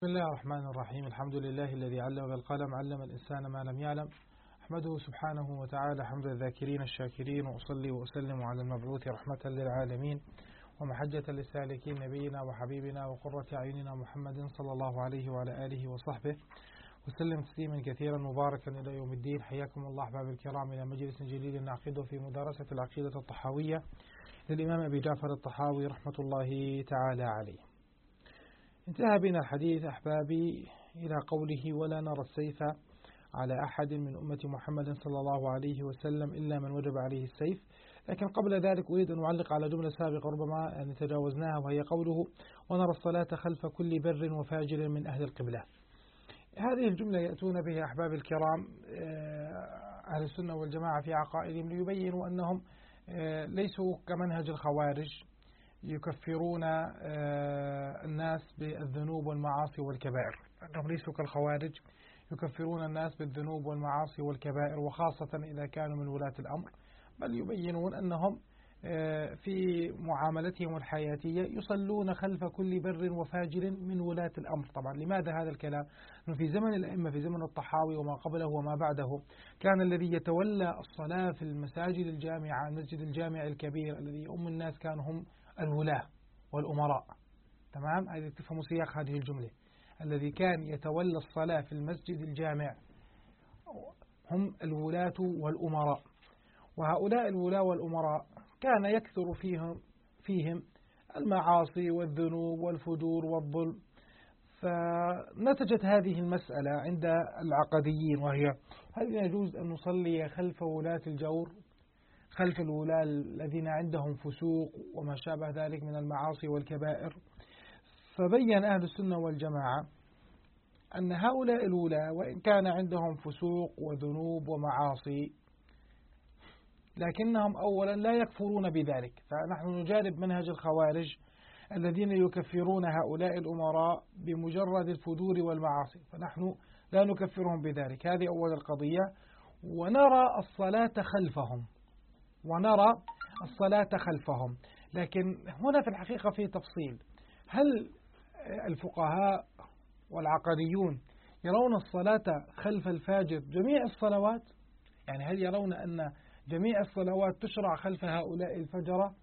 بسم الله الرحمن الرحيم. الحمد لله الذي علم بالقلم، علم الإنسان ما لم يعلم. أحمده سبحانه وتعالى حمد الذاكرين الشاكرين، وأصلي وأسلم على المبعوث رحمة للعالمين ومحجة للسالكين، نبينا وحبيبنا وقرة أعيننا محمد صلى الله عليه وعلى آله وصحبه وسلم تسليما كثيرا مباركا إلى يوم الدين. حياكم الله أحباب الكرام إلى مجلس جديد نعقده في مدارسة العقيدة الطحاوية للإمام أبي جعفر الطحاوي رحمة الله تعالى عليه. انتهى بنا الحديث أحبابي إلى قوله: ولا نرى السيف على أحد من أمة محمد صلى الله عليه وسلم إلا من وجب عليه السيف. لكن قبل ذلك أريد أن أعلق على جملة سابقة ربما تجاوزناها، وهي قوله: ونرى الصلاة خلف كل بر وفاجر من أهل القبلة. هذه الجملة يأتون بها أحباب الكرام أهل السنة والجماعة في عقائدهم ليبينوا أنهم ليسوا كمنهج الخوارج يكفرون الناس بالذنوب والمعاصي والكبائر، أنهم ليسوا كالخوارج يكفرون الناس بالذنوب والمعاصي والكبائر، وخاصة إذا كانوا من ولاة الأمر، بل يبينون أنهم في معاملتهم الحياتية يصلون خلف كل بر وفاجر من ولاة الأمر. طبعا لماذا هذا الكلام؟ في زمن الأئمة، في زمن الطحاوي وما قبله وما بعده، كان الذي يتولى الصلاة في المساجد الجامعة، المسجد الجامع الكبير الذي يؤم الناس، كانوا هم الولاة والأمراء. تمام؟ هذه تفهموا سياق هذه الجملة. الذي كان يتولى الصلاة في المسجد الجامع هم الولاة والأمراء، وهؤلاء الولاة والأمراء كان يكثر فيهم المعاصي والذنوب والفجور والظلم. فنتجت هذه المسألة عند العقديين، وهي: هل يجوز أن نصلي خلف ولاة الجور، خلف الولاة الذين عندهم فسوق وما شابه ذلك من المعاصي والكبائر؟ فبين أهل السنة والجماعة أن هؤلاء الولاة وإن كان عندهم فسوق وذنوب ومعاصي، لكنهم أولا لا يكفرون بذلك. فنحن نجانب منهج الخوارج الذين يكفرون هؤلاء الأمراء بمجرد الفجور والمعاصي، فنحن لا نكفرهم بذلك. هذه أول القضية. ونرى الصلاة خلفهم. لكن هنا في الحقيقة في تفصيل: هل الفقهاء والعقديون يرون الصلاة خلف الفاجر جميع الصلوات؟ يعني هل يرون أن جميع الصلوات تشرع خلف هؤلاء الفجرة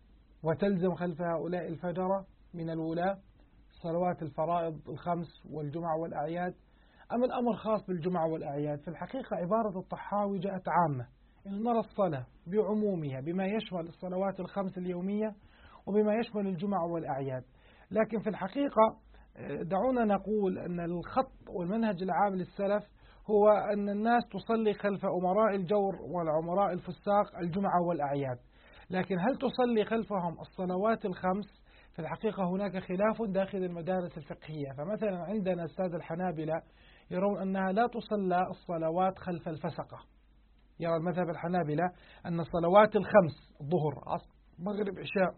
وتلزم خلف هؤلاء الفجرة من الولاة، صلوات الفرائض الخمس والجمعة والأعياد، أم الأمر خاص بالجمعة والأعياد؟ في الحقيقة عبارة الطحاوي جاءت عامة، إن نرى الصلاة بعمومها بما يشمل الصلوات الخمس اليومية وبما يشمل الجمعة والأعياد. لكن في الحقيقة دعونا نقول أن الخط والمنهج العام للسلف هو أن الناس تصلي خلف أمراء الجور والعمراء الفساق الجمعة والأعياد. لكن هل تصلي خلفهم الصلوات الخمس؟ في الحقيقة هناك خلاف داخل المدارس الفقهية. فمثلا عندنا السادة الحنابلة يرون أنها لا تصلى الصلوات خلف الفسقة. يرى المذهب الحنابلة أن الصلوات الخمس، الظهر عصر مغرب عشاء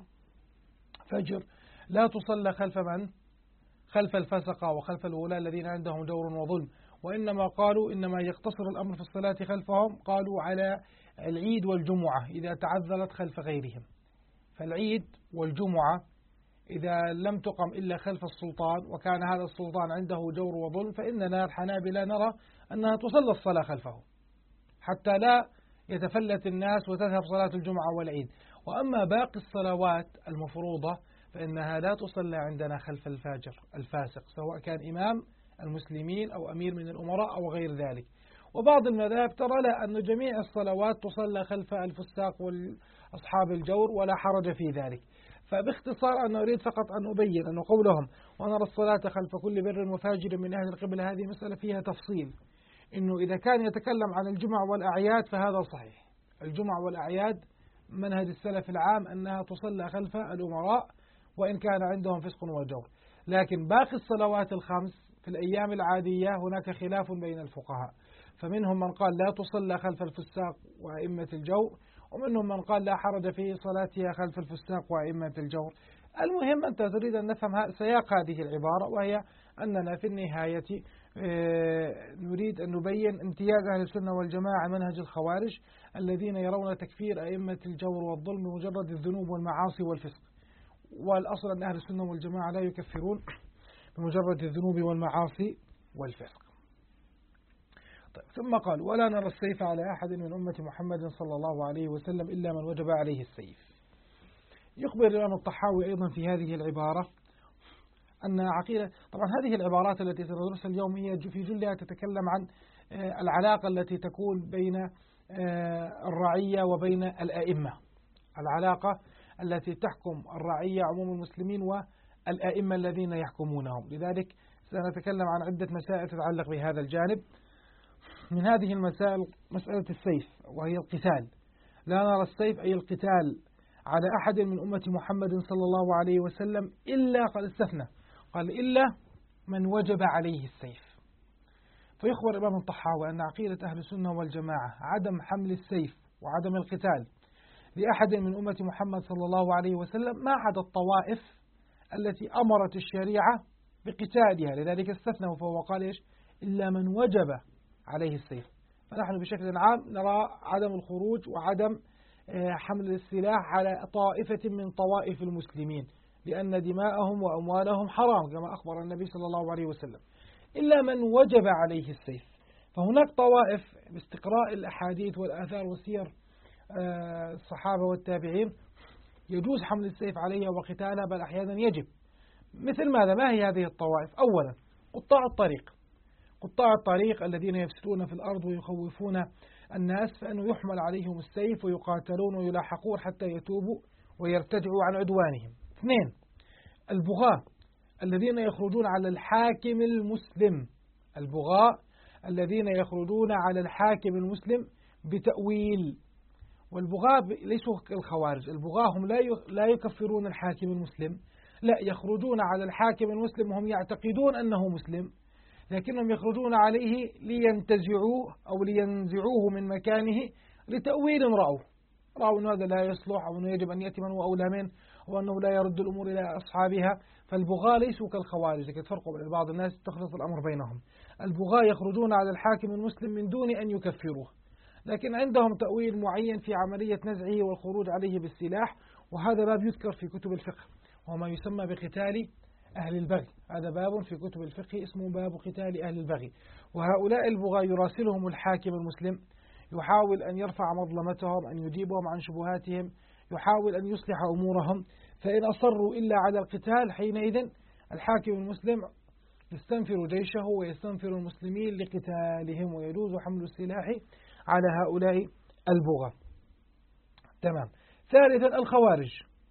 فجر، لا تصلى خلف من؟ خلف الفسقة وخلف الولاة الذين عندهم جور وظلم. وإنما قالوا إنما يقتصر الأمر في الصلاة خلفهم، قالوا على العيد والجمعة إذا تعذرت خلف غيرهم. فالعيد والجمعة إذا لم تقم إلا خلف السلطان وكان هذا السلطان عنده جور وظلم، فإننا الحنابلة نرى أنها تصلى الصلاة خلفه حتى لا يتفلت الناس وتذهب صلاة الجمعة والعيد. وأما باقي الصلوات المفروضة فإنها لا تصلى عندنا خلف الفاجر الفاسق، سواء كان إمام المسلمين أو أمير من الأمراء أو غير ذلك. وبعض المذاهب ترى لا، أن جميع الصلوات تصلى خلف الفساق والأصحاب الجور ولا حرج في ذلك. فباختصار أنا أريد فقط أن أبين أن قولهم ونرى الصلاة خلف كل بر وفاجر من أهل القبلة هذه مسألة فيها تفصيل. إنه إذا كان يتكلم عن الجمعة والأعياد فهذا صحيح، الجمعة والأعياد منهج السلف العام أنها تصلى خلف الأمراء وإن كان عندهم فسق وجور. لكن باقي الصلوات الخمس في الأيام العادية هناك خلاف بين الفقهاء، فمنهم من قال لا تصلى خلف الفساق وأئمة الجور، ومنهم من قال لا حرج في صلاتها خلف الفساق وأئمة الجور. المهم أنت تريد أن نفهم سياق هذه العبارة، وهي أننا في النهاية نريد أن نبين امتياز أهل السنة والجماعة منهج الخوارج الذين يرون تكفير أئمة الجور والظلم بمجرد الذنوب والمعاصي والفسق. والأصل أن أهل السنة والجماعة لا يكفرون بمجرد الذنوب والمعاصي والفسق. طيب ثم قال ولا نرى السيف على أحد من أمة محمد صلى الله عليه وسلم إلا من وجب عليه السيف. يخبر الإمام الطحاوي أيضا في هذه العبارة أن عقيدة، طبعا هذه العبارات التي سندرسها اليوم هي في جلها تتكلم عن العلاقة التي تكون بين الرعية وبين الأئمة، العلاقة التي تحكم الرعية عموم المسلمين والأئمة الذين يحكمونهم. لذلك سنتكلم عن عدة مسائل تتعلق بهذا الجانب. من هذه المسائل مسألة السيف وهي القتال. لا نرى السيف أي القتال على أحد من أمة محمد صلى الله عليه وسلم إلا قد استثنى، قال إلا من وجب عليه السيف. فيخبر الإمام الطحاوي أن عقيدة أهل السنة والجماعة عدم حمل السيف وعدم القتال لأحد من أمة محمد صلى الله عليه وسلم ما عدا الطوائف التي أمرت الشريعة بقتالها، لذلك استثنوا فهو قال إيش؟ إلا من وجب عليه السيف. فنحن بشكل عام نرى عدم الخروج وعدم حمل السلاح على طائفة من طوائف المسلمين لأن دماءهم وأموالهم حرام كما أخبر النبي صلى الله عليه وسلم، إلا من وجب عليه السيف. فهناك طوائف باستقراء الأحاديث والآثار والسير الصحابة والتابعين يجوز حمل السيف عليها وقتالها، بل أحيانا يجب. مثل ماذا؟ ما هي هذه الطوائف؟ أولا قطاع الطريق، قطاع الطريق الذين يفسدون في الأرض ويخوفون الناس، فإنه يحمل عليهم السيف ويقاتلون ويلاحقون حتى يتوبوا ويرتدعوا عن عدوانهم. اثنين البغاة الذين يخرجون على الحاكم المسلم، البغاة الذين يخرجون على الحاكم المسلم بتأويل. والبغاة ليسوا كالخوارج، البغاة هم لا يكفرون الحاكم المسلم، لا، يخرجون على الحاكم المسلم وهم يعتقدون أنه مسلم، لكنهم يخرجون عليه لينتزعوه أو لينزعوه من مكانه لتأويل رأوا أن هذا لا يصلح أو أنه يجب أن يأتي من هو أولى منه وأنه لا يرد الأمور إلى أصحابها. فالبغاة ليسوا كالخوارج، لكن تفرقوا بين بعض الناس تخلط الأمر بينهم. البغاة يخرجون على الحاكم المسلم من دون أن يكفروه، لكن عندهم تأويل معين في عملية نزعه والخروج عليه بالسلاح، وهذا باب يذكر في كتب الفقه وما يسمى بقتال أهل البغي. هذا باب في كتب الفقه اسمه باب قتال أهل البغي. وهؤلاء البغاة يراسلهم الحاكم المسلم، يحاول أن يرفع مظلمتهم، أن يجيبهم عن شبهاتهم، يحاول أن يصلح أمورهم. فإن أصروا إلا على القتال حينئذ الحاكم المسلم يستنفر جيشه ويستنفر المسلمين لقتالهم، ويجوز حمل السلاح على هؤلاء البغاة. تمام. ثالثا الخوارج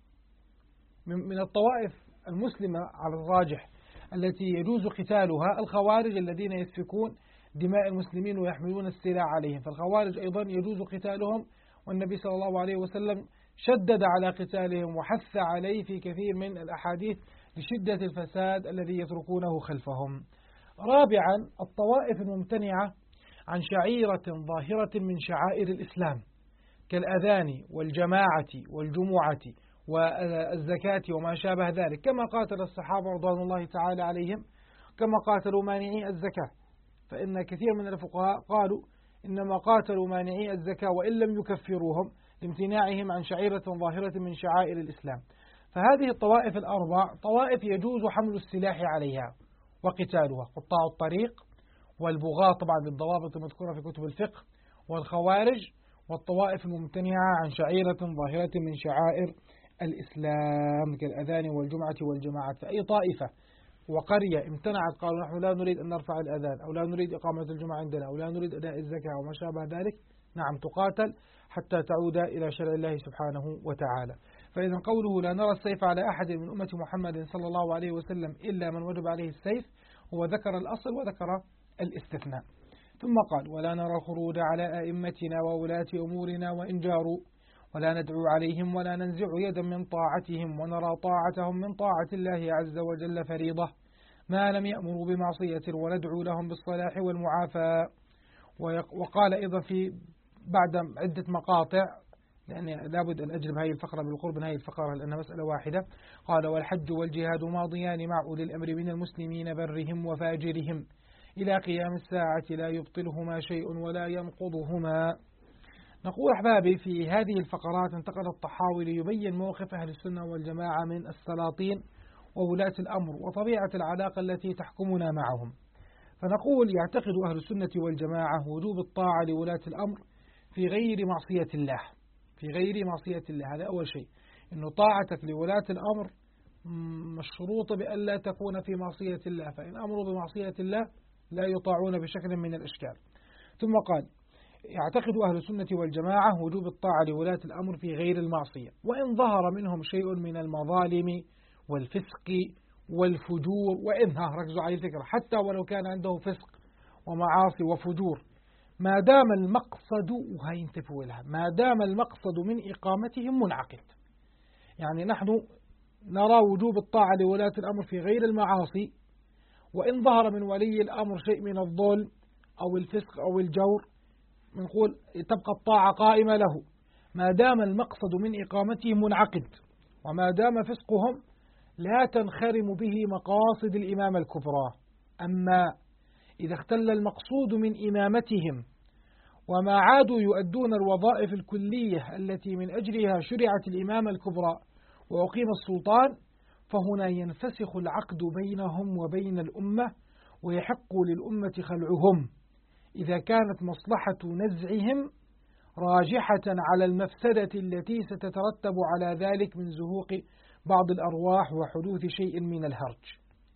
من الطوائف المسلمة على الراجح التي يجوز قتالها، الخوارج الذين يسفكون دماء المسلمين ويحملون السلاح عليهم. فالخوارج أيضا يجوز قتالهم، والنبي صلى الله عليه وسلم شدد على قتالهم وحث عليه في كثير من الأحاديث لشدة الفساد الذي يتركونه خلفهم. رابعا الطوائف الممتنعة عن شعيرة ظاهرة من شعائر الإسلام كالأذان والجماعة والجمعة والزكاة وما شابه ذلك، كما قاتل الصحابة رضوان الله تعالى عليهم، كما قاتلوا مانعي الزكاة. فإن كثير من الفقهاء قالوا إنما قاتلوا مانعي الزكاة وإن لم يكفروهم لامتناعهم عن شعيرة ظاهرة من شعائر الإسلام. فهذه الطوائف الأربع طوائف يجوز حمل السلاح عليها وقتالها: قطاع الطريق، والبغاة طبعا بالضوابط المذكورة في كتب الفقه، والخوارج، والطوائف الممتنعة عن شعيرة ظاهرة من شعائر الإسلام كالأذان والجمعة والجماعة. فأي طائفة وقرية امتنعت، قالوا نحن لا نريد أن نرفع الأذان أو لا نريد إقامة الجمعة عندنا أو لا نريد أداء الزكاة وما شابه ذلك، نعم تقاتل حتى تعود إلى شرع الله سبحانه وتعالى. فإذا قوله لا نرى السيف على أحد من أمة محمد صلى الله عليه وسلم إلا من وجب عليه السيف، هو ذكر الأصل وذكر الاستثناء. ثم قال ولا نرى الخروج على أئمتنا وولاة أمورنا وإن جاروا، ولا ندعو عليهم ولا ننزع يدا من طاعتهم، ونرى طاعتهم من طاعة الله عز وجل فريضة ما لم يأمروا بمعصية، وندعو لهم بالصلاح والمعافاة. وقال أيضا في بعد عدة مقاطع، يعني لابد أن أجرب هذه الفقرة بالقرب من هذه الفقرة لأنها مسألة واحدة. قال والحج والجهاد ماضيان مع أولي الأمر من المسلمين برهم وفاجرهم إلى قيام الساعة لا يبطلهما شيء ولا ينقضهما. نقول أحبابي في هذه الفقرات انتقل الطحاوي ليبين موقف أهل السنة والجماعة من السلاطين وولاة الأمر وطبيعة العلاقة التي تحكمنا معهم. فنقول يعتقد أهل السنة والجماعة وجوب الطاعة لولاة الأمر في غير معصية الله، في غير معصية الله. هذا أول شيء، إنه طاعتك لولاة الأمر مشروطة بأن لا تكون في معصية الله، فإن أمروا بمعصية الله لا يطاعون بشكل من الأشكال. ثم قال يعتقد أهل السنة والجماعة وجوب الطاعة لولاة الأمر في غير المعصية، وإن ظهر منهم شيء من المظالم والفسق والفجور، وإنها ركزوا على الفكرة حتى ولو كان عنده فسق ومعاصي وفجور، ما دام المقصد، وهينتبهوا لها، ما دام المقصد من إقامتهم منعقد. يعني نحن نرى وجوب الطاعة لولاة الأمر في غير المعاصي، وإن ظهر من ولي الأمر شيء من الظلم أو الفسق أو الجور نقول تبقى الطاعة قائمة له ما دام المقصد من إقامتهم منعقد، وما دام فسقهم لا تنخرم به مقاصد الإمامة الكبرى. أما إذا اختل المقصود من إمامتهم وما عادوا يؤدون الوظائف الكلية التي من أجلها شرعت الإمامة الكبرى وأقيم السلطان، فهنا ينفسخ العقد بينهم وبين الأمة، ويحق للأمة خلعهم إذا كانت مصلحة نزعهم راجحة على المفسدة التي ستترتب على ذلك من زهوق بعض الأرواح وحدوث شيء من الهرج.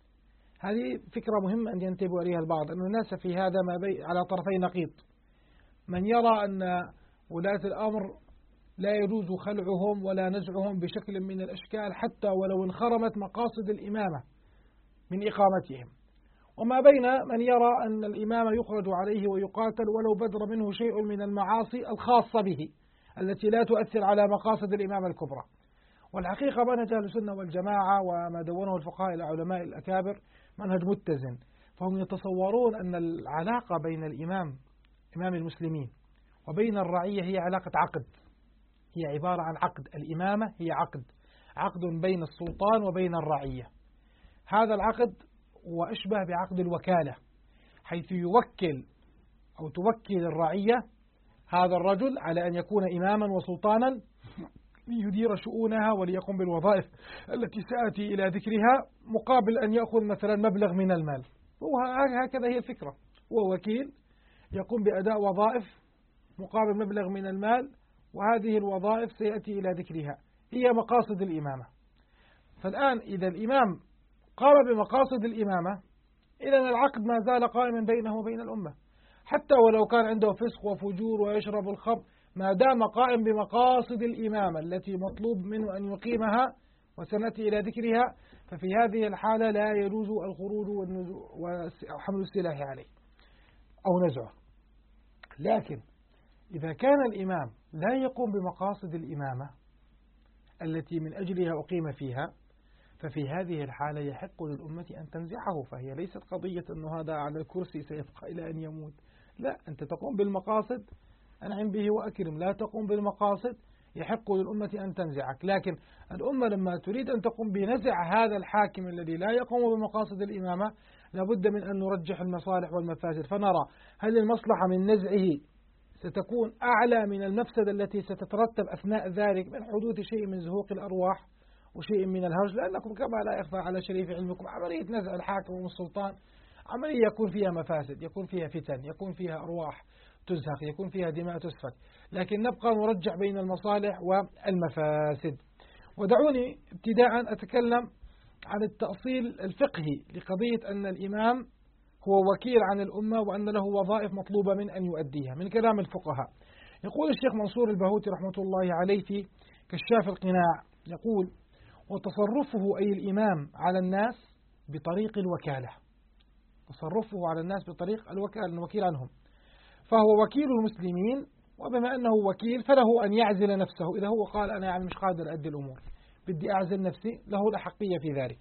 هذه فكرة مهمة أن ينتبه إليها البعض، أن الناس في هذا على طرفي نقيض. من يرى أن ولاة الأمر لا يجوز خلعهم ولا نزعهم بشكل من الأشكال حتى ولو انخرمت مقاصد الإمامة من إقامتهم، وما بين من يرى أن الإمام يخرج عليه ويقاتل ولو بدر منه شيء من المعاصي الخاصة به التي لا تؤثر على مقاصد الإمامة الكبرى. والحقيقة منهج أهل السنة والجماعة وما دونه الفقهاء العلماء الأكابر منهج متزن، فهم يتصورون أن العلاقة بين إمام المسلمين وبين الرعية هي علاقة عقد، هي عبارة عن عقد. الإمامة هي عقد بين السلطان وبين الرعية. هذا العقد وأشبه بعقد الوكالة، حيث يوكل أو توكل الرعية هذا الرجل على أن يكون إماما وسلطانا ليدير شؤونها وليقوم بالوظائف التي سآتي إلى ذكرها، مقابل أن يأخذ مثلا مبلغ من المال. وهكذا هي الفكرة، هو وكيل يقوم بأداء وظائف مقابل مبلغ من المال، وهذه الوظائف سيأتي إلى ذكرها، هي مقاصد الإمامة. فالآن إذا الإمام قام بمقاصد الإمامة، إذن العقد ما زال قائما بينه وبين الأمة، حتى ولو كان عنده فسق وفجور ويشرب الخمر، ما دام قائم بمقاصد الإمامة التي مطلوب منه أن يقيمها وسنأتي إلى ذكرها، ففي هذه الحالة لا يجوز الخروج وحمل السلاح عليه أو نزعه. لكن إذا كان الإمام لا يقوم بمقاصد الإمامة التي من أجلها أقيم فيها، ففي هذه الحالة يحق للأمة أن تنزعه. فهي ليست قضية أنه هذا على الكرسي سيبقى إلى أن يموت، لا، أنت تقوم بالمقاصد أنعم به وأكرم، لا تقوم بالمقاصد يحق للأمة أن تنزعك. لكن الأمة لما تريد أن تقوم بنزع هذا الحاكم الذي لا يقوم بمقاصد الإمامة، لابد من أن نرجح المصالح والمفاسد، فنرى هل المصلحة من نزعه ستكون أعلى من المفسدة التي ستترتب أثناء ذلك من حدوث شيء من زهوق الأرواح وشيء من الهرج. لأنكم كما لا يخفى على شريف علمكم عملية نزع الحاكم والسلطان عملية يكون فيها مفاسد، يكون فيها فتن، يكون فيها أرواح تزهق، يكون فيها دماء تسفك، لكن نبقى نرجع بين المصالح والمفاسد. ودعوني ابتداء أتكلم عن التأصيل الفقهي لقضية أن الإمام هو وكيل عن الأمة وأن له وظائف مطلوبة من أن يؤديها من كلام الفقهاء. يقول الشيخ منصور البهوتي رحمة الله عليه في كشاف القناع، يقول: وتصرفه أي الإمام على الناس بطريق الوكالة، تصرفه على الناس بطريق الوكالة، الوكيل عنهم، فهو وكيل المسلمين، وبما أنه وكيل فله أن يعزل نفسه. إذا هو قال أنا يعني مش قادر أدي الأمور، بدي أعزل نفسي، له الأحقية في ذلك،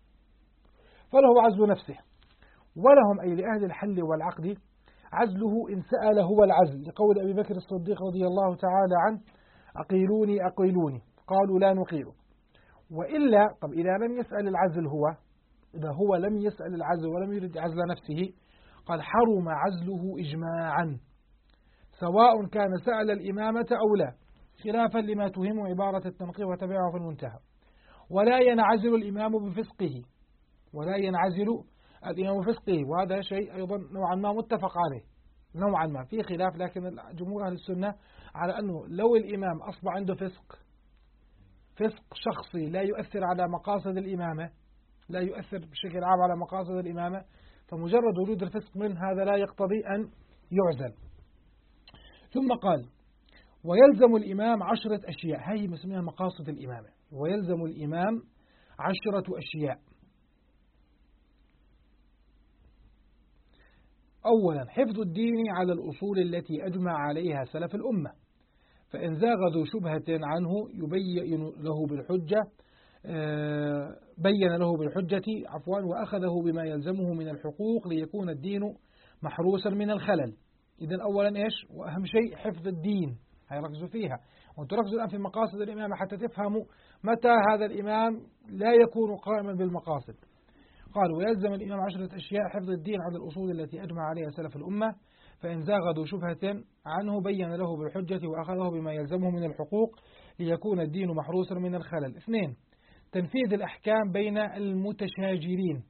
فله عزل نفسه. ولهم أي لأهل الحل والعقد عزله إن سأل هو العزل، لقول أبي بكر الصديق رضي الله تعالى عنه: أقيلوني أقيلوني، قالوا لا نقيل. وإلا طب إذا لم يسأل العزل هو، إذا هو لم يسأل العزل ولم يرد عزل نفسه، قال حرم عزله إجماعا، سواء كان سأل الإمامة أو لا، خلافا لما تهم عبارة التنقيح وتبعه في المنتهى. ولا ينعزل الإمام بفسقه، ولا ينعزل الإمام بفسقه، وهذا شيء أيضا نوعا ما متفق عليه، نوعا ما في خلاف، لكن جمهور أهل السنة على أنه لو الإمام أصبح عنده فسق شخصي لا يؤثر على مقاصد الإمامة، لا يؤثر بشكل عام على مقاصد الإمامة، فمجرد وجود الفسق منه هذا لا يقتضي أن يعزل. ثم قال ويلزم الإمام 10 أشياء، هذه مسميها مقاصد الإمامة. ويلزم الإمام 10 أشياء. أولا حفظ الدين على الأصول التي أجمع عليها سلف الأمة، فإن زاغ ذو شبهة عنه بين له بالحجة وأخذه بما يلزمه من الحقوق ليكون الدين محروسا من الخلل. إذن أولا إيش؟ وأهم شيء حفظ الدين، هيركزوا فيها، وتركزوا الآن في مقاصد الإمام حتى تفهموا متى هذا الإمام لا يكون قائما بالمقاصد. قال ويلزم الإمام 10 أشياء: حفظ الدين على الأصول التي أجمع عليها سلف الأمة، فإن زاغ ذو شبهة عنه بين له بالحجة وأخذه بما يلزمه من الحقوق ليكون الدين محروسا من الخلل. 2 تنفيذ الأحكام بين المتشاجرين،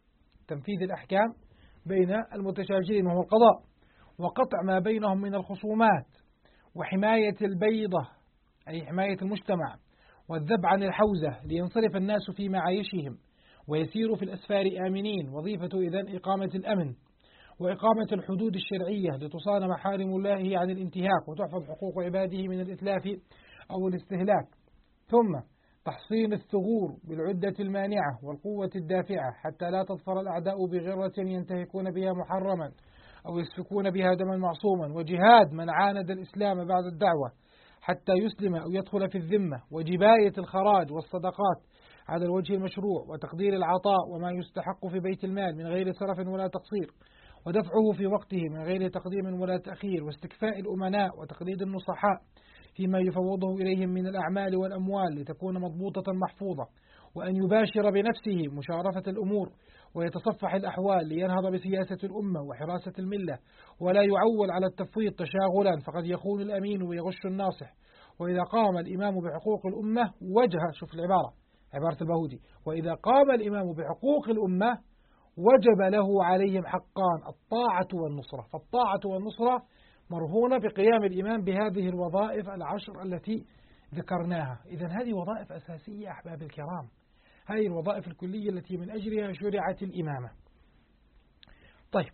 تنفيذ الأحكام بين المتشاجرين وهو القضاء، وقطع ما بينهم من الخصومات، وحماية البيضة أي حماية المجتمع، والذب عن الحوزة لينصرف الناس في معايشهم ويسيروا في الأسفار آمنين. وظيفة إذن إقامة الأمن وإقامة الحدود الشرعية لتصان محارم الله عن الانتهاك وتحفظ حقوق عباده من الإتلاف أو الاستهلاك. ثم تحصين الثغور بالعدة المانعة والقوة الدافعة حتى لا تظفر الأعداء بغرة ينتهكون بها محرما أو يسفكون بها دما معصوما. وجهاد من عاند الإسلام بعد الدعوة حتى يسلم أو يدخل في الذمة. وجباية الخراج والصدقات على الوجه المشروع، وتقدير العطاء وما يستحق في بيت المال من غير سرف ولا تقصير، ودفعه في وقته من غير تقديم ولا تأخير. واستكفاء الأمناء وتقليد النصحاء فيما يفوضه إليهم من الأعمال والأموال لتكون مضبوطة محفوظة. وأن يباشر بنفسه مشارفة الأمور ويتصفح الأحوال لينهض بسياسة الأمة وحراسة الملة، ولا يعول على التفويض تشاغلا فقد يخون الأمين ويغش الناصح. وإذا قام الإمام بحقوق الأمة شوف العبارة، عبارة البهودي: وإذا قام الإمام بحقوق الأمة وجب له عليهم حقان: الطاعة والنصرة. فالطاعة والنصرة مرهونة بقيام الإمام بهذه الوظائف 10 التي ذكرناها. إذن هذه وظائف أساسية أحباب الكرام، هذه الوظائف الكلية التي من أجلها شرعت الإمامة. طيب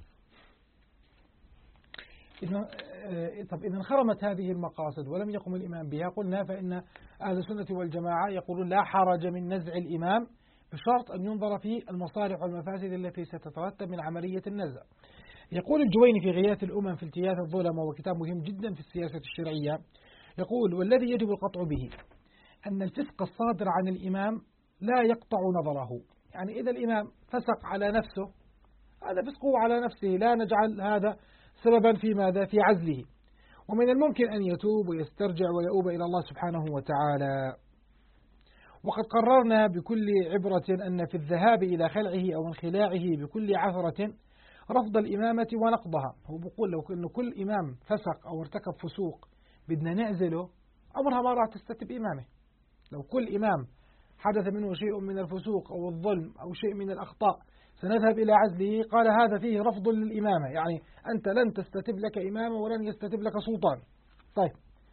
إذا انخرمت هذه المقاصد ولم يقم الإمام بها، قلنا فإن أهل السنة والجماعة يقولون لا حرج من نزع الإمام بشرط أن ينظر في المصالح والمفاسد التي ستترتب من عملية النزع. يقول الجويني في غياث الأمم في التياث الظلمة، وكتاب مهم جدا في السياسة الشرعية، يقول: والذي يجب القطع به أن الفسق الصادر عن الإمام لا يقطع نظره. يعني إذا الإمام فسق على نفسه هذا فسقه على نفسه، لا نجعل هذا سببا في ماذا؟ في عزله. ومن الممكن أن يتوب ويسترجع ويؤوب إلى الله سبحانه وتعالى. وقد قررنا بكل عبرة أن في الذهاب إلى خلعه أو انخلاعه بكل عثرة رفض الإمامة ونقضها. هو بيقول لو أن كل إمام فسق أو ارتكب فسوق بدنا نعزله، عمرها ما راح تستتب إمامه. لو كل إمام حدث منه شيء من الفسوق أو الظلم أو شيء من الأخطاء سنذهب إلى عزله، قال هذا فيه رفض للإمامة، يعني أنت لن تستتب لك إمامة ولن يستتب لك سلطان. طيب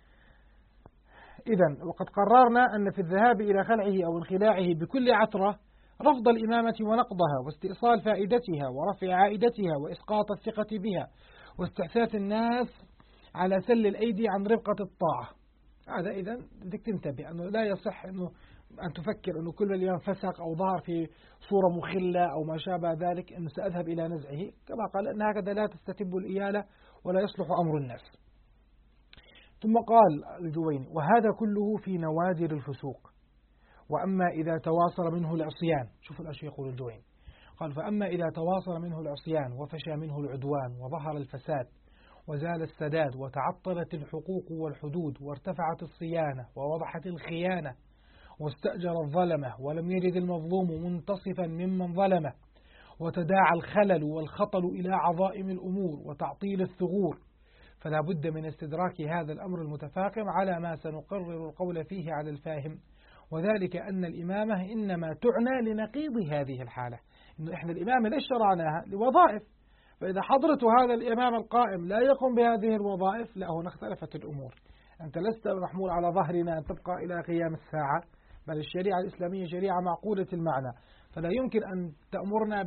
إذن وقد قررنا أن في الذهاب إلى خلعه أو انخلاعه بكل عثرة رفض الإمامة ونقضها واستئصال فائدتها ورفع عائدتها وإسقاط الثقة بها واستحثاث الناس على سل الأيدي عن رفقة الطاعة. هذا إذن بدك تنتبه أنه لا يصح أن تفكر أنه كل اليوم فسق أو ظهر في صورة مخلة أو ما شابه ذلك أنه سأذهب إلى نزعه، كما قال أن هكذا لا تستتب الإيالة ولا يصلح أمر الناس. ثم قال الجويني: وهذا كله في نوادر الفسوق. وأما إذا تواصل منه العصيان، شوف الأشياء يقول الجويني، قال: فأما إذا تواصل منه العصيان وفشى منه العدوان وظهر الفساد وزال السداد وتعطلت الحقوق والحدود وارتفعت الصيانة ووضحت الخيانة واستأجر الظلمة ولم يجد المظلوم منتصفا ممن ظلمه وتداعى الخلل والخطل إلى عظائم الأمور وتعطيل الثغور، فلا بد من استدراك هذا الأمر المتفاقم على ما سنقرر القول فيه على الفاهم وذلك أن الإمامة إنما تعنى لنقيض هذه الحالة، إنه إحنا الإمامة ليش شرعناها؟ لوظائف، فإذا حضرت هذا الإمام القائم لا يقوم بهذه الوظائف، لا هنا اختلفت الأمور. أنت لست محمول على ظهرنا أن تبقى إلى قيام الساعة، بل الشريعة الإسلامية شريعة معقولة المعنى، فلا يمكن أن تأمرنا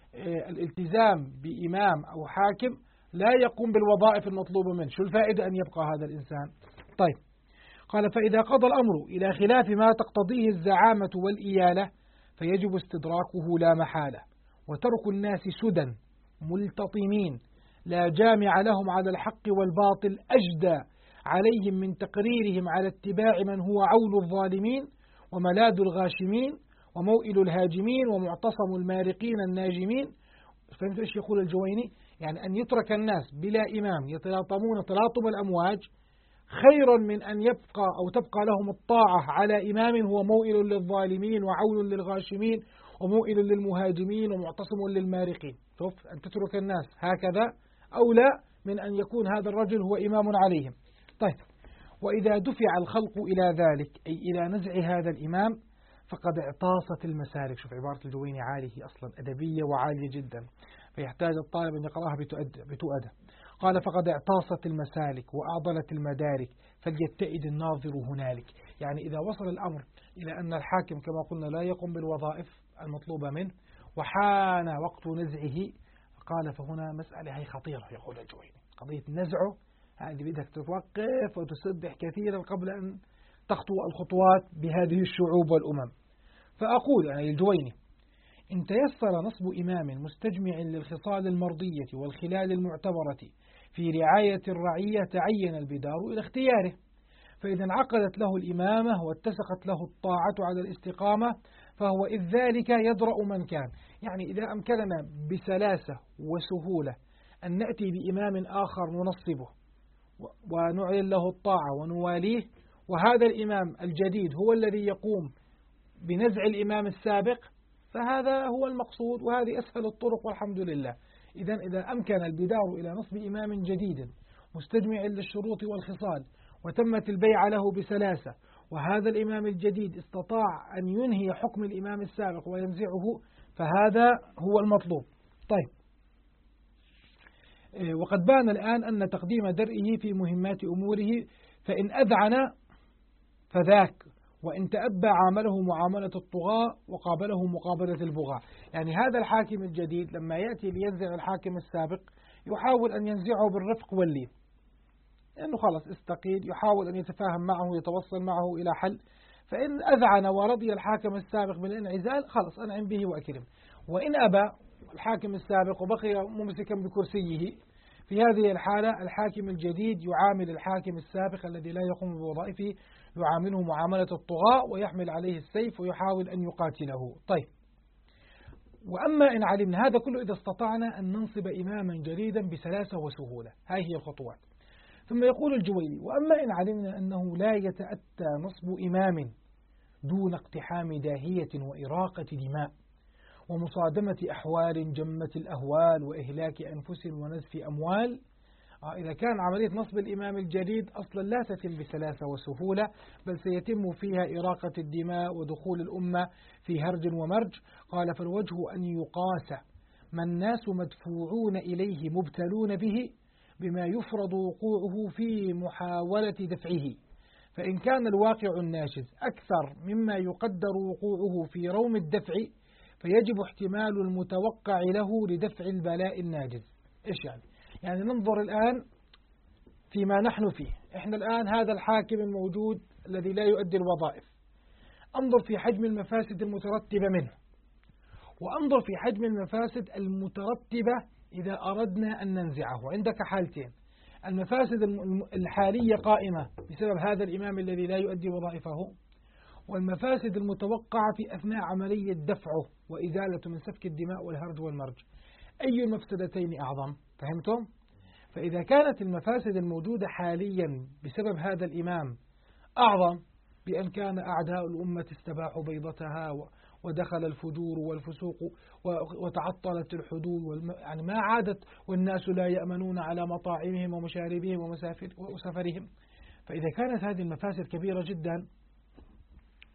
بالالتزام بإمام أو حاكم لا يقوم بالوظائف المطلوبة منه. شو الفائدة أن يبقى هذا الإنسان؟ طيب، قال فإذا قضى الأمر إلى خلاف ما تقتضيه الزعامة والإيالة فيجب استدراكه لا محالة، وترك الناس سدى ملتطمين لا جامع لهم على الحق والباطل أجدى عليهم من تقريرهم على اتباع من هو عول الظالمين وملاذ الغاشمين وموئل الهاجمين ومعتصم المارقين الناجمين. فهمت إيش يقول الجويني؟ يعني أن يترك الناس بلا إمام يتلاطمون تلاطم الأمواج خيرا من أن يبقى أو تبقى لهم الطاعة على إمام هو موئل للظالمين وعول للغاشمين وموئل للمهاجمين ومعتصم للمارقين. شوف، أن تترك الناس هكذا أولى من أن يكون هذا الرجل هو إمام عليهم. طيب، وإذا دفع الخلق إلى ذلك أي إلى نزع هذا الإمام فقد اعطاست المسالك. شوف عبارة الجويني عالية أصلا أدبية وعالية جدا، فيحتاج الطالب أن يقرأها بتؤدة. قال فقد اعطاست المسالك وأعضلت المدارك فليتئد الناظر هنالك. يعني إذا وصل الأمر إلى أن الحاكم كما قلنا لا يقوم بالوظائف المطلوبة منه وحان وقت نزعه، قال فهنا مسألة هي خطيرة. يقول الجويني قضية نزعه هذه بدك تتوقف وتسبح كثيرا قبل أن تخطو الخطوات بهذه الشعوب والأمم. فأقول يعني الجويني إن تيسر نصب إمام مستجمع للخصال المرضية والخلال المعتبرة في رعاية الرعية تعين البدار إلى اختياره، فإذا انعقدت له الإمامة واتسقت له الطاعة على الاستقامة فهو إذ ذلك يدرأ من كان. يعني إذا أمكننا بسلاسة وسهولة أن نأتي بإمام آخر ننصبه ونعلن له الطاعة ونواليه، وهذا الإمام الجديد هو الذي يقوم بنزع الإمام السابق، فهذا هو المقصود وهذه أسهل الطرق والحمد لله. إذا أمكن البدار إلى نصب إمام جديد مستجمع للشروط والخصال وتمت البيعة له بسلاسة، وهذا الإمام الجديد استطاع أن ينهي حكم الإمام السابق وينزعه، فهذا هو المطلوب. طيب، وقد بان الآن أن تقديم درئه في مهمات أموره، فإن أذعن فذاك وإن تأبى عامله معاملة الطغاة وقابله مقابلة البغاة. يعني هذا الحاكم الجديد لما يأتي لينزع الحاكم السابق يحاول أن ينزعه بالرفق واللين، لأنه خلص استقيل، يحاول أن يتفاهم معه يتوصل معه إلى حل. فإن أذعن ورضي الحاكم السابق بالانعزال خلص أنعم به وأكرم، وإن أبى الحاكم السابق وبقي ممسكا بكرسيه في هذه الحالة الحاكم الجديد يعامل الحاكم السابق الذي لا يقوم بوظائفه، يعامله معاملة الطغاة ويحمل عليه السيف ويحاول أن يقاتله. طيب، وأما إن علمنا هذا كله إذا استطعنا أن ننصب إماما جديدا بسلاسة وسهولة، هذه هي الخطوات. ثم يقول الجويني وأما إن علمنا أنه لا يتأتى نصب إمام دون اقتحام داهية وإراقة دماء ومصادمة أحوال جمة الأهوال وإهلاك أنفس ونزف أموال، إذا كان عملية نصب الإمام الجديد أصلا لا تتم بسلاسة وسهولة، بل سيتم فيها إراقة الدماء ودخول الأمة في هرج ومرج، قال فالوجه أن يقاس ما الناس مدفوعون إليه مبتلون به بما يفرض وقوعه في محاولة دفعه، فإن كان الواقع الناشز أكثر مما يقدر وقوعه في روم الدفع فيجب احتمال المتوقع له لدفع البلاء الناجز. إيش يعني ننظر الآن فيما نحن فيه، إحنا الآن هذا الحاكم الموجود الذي لا يؤدي الوظائف، انظر في حجم المفاسد المترتبة منه، وانظر في حجم المفاسد المترتبة إذا أردنا أن ننزعه. عندك حالتين، المفاسد الحالية قائمة بسبب هذا الإمام الذي لا يؤدي وظائفه، والمفاسد المتوقعة في أثناء عملية دفعه وإزالة من سفك الدماء والهرج والمرج. أي المفسدتين أعظم؟ فهمتم؟ فإذا كانت المفاسد الموجودة حاليا بسبب هذا الإمام أعظم، بأن كان أعداء الأمة استباحوا بيضتها ودخل الفجور والفسوق وتعطلت الحدود يعني ما عادت، والناس لا يأمنون على مطاعمهم ومشاربهم وسفرهم، فإذا كانت هذه المفاسد كبيرة جدا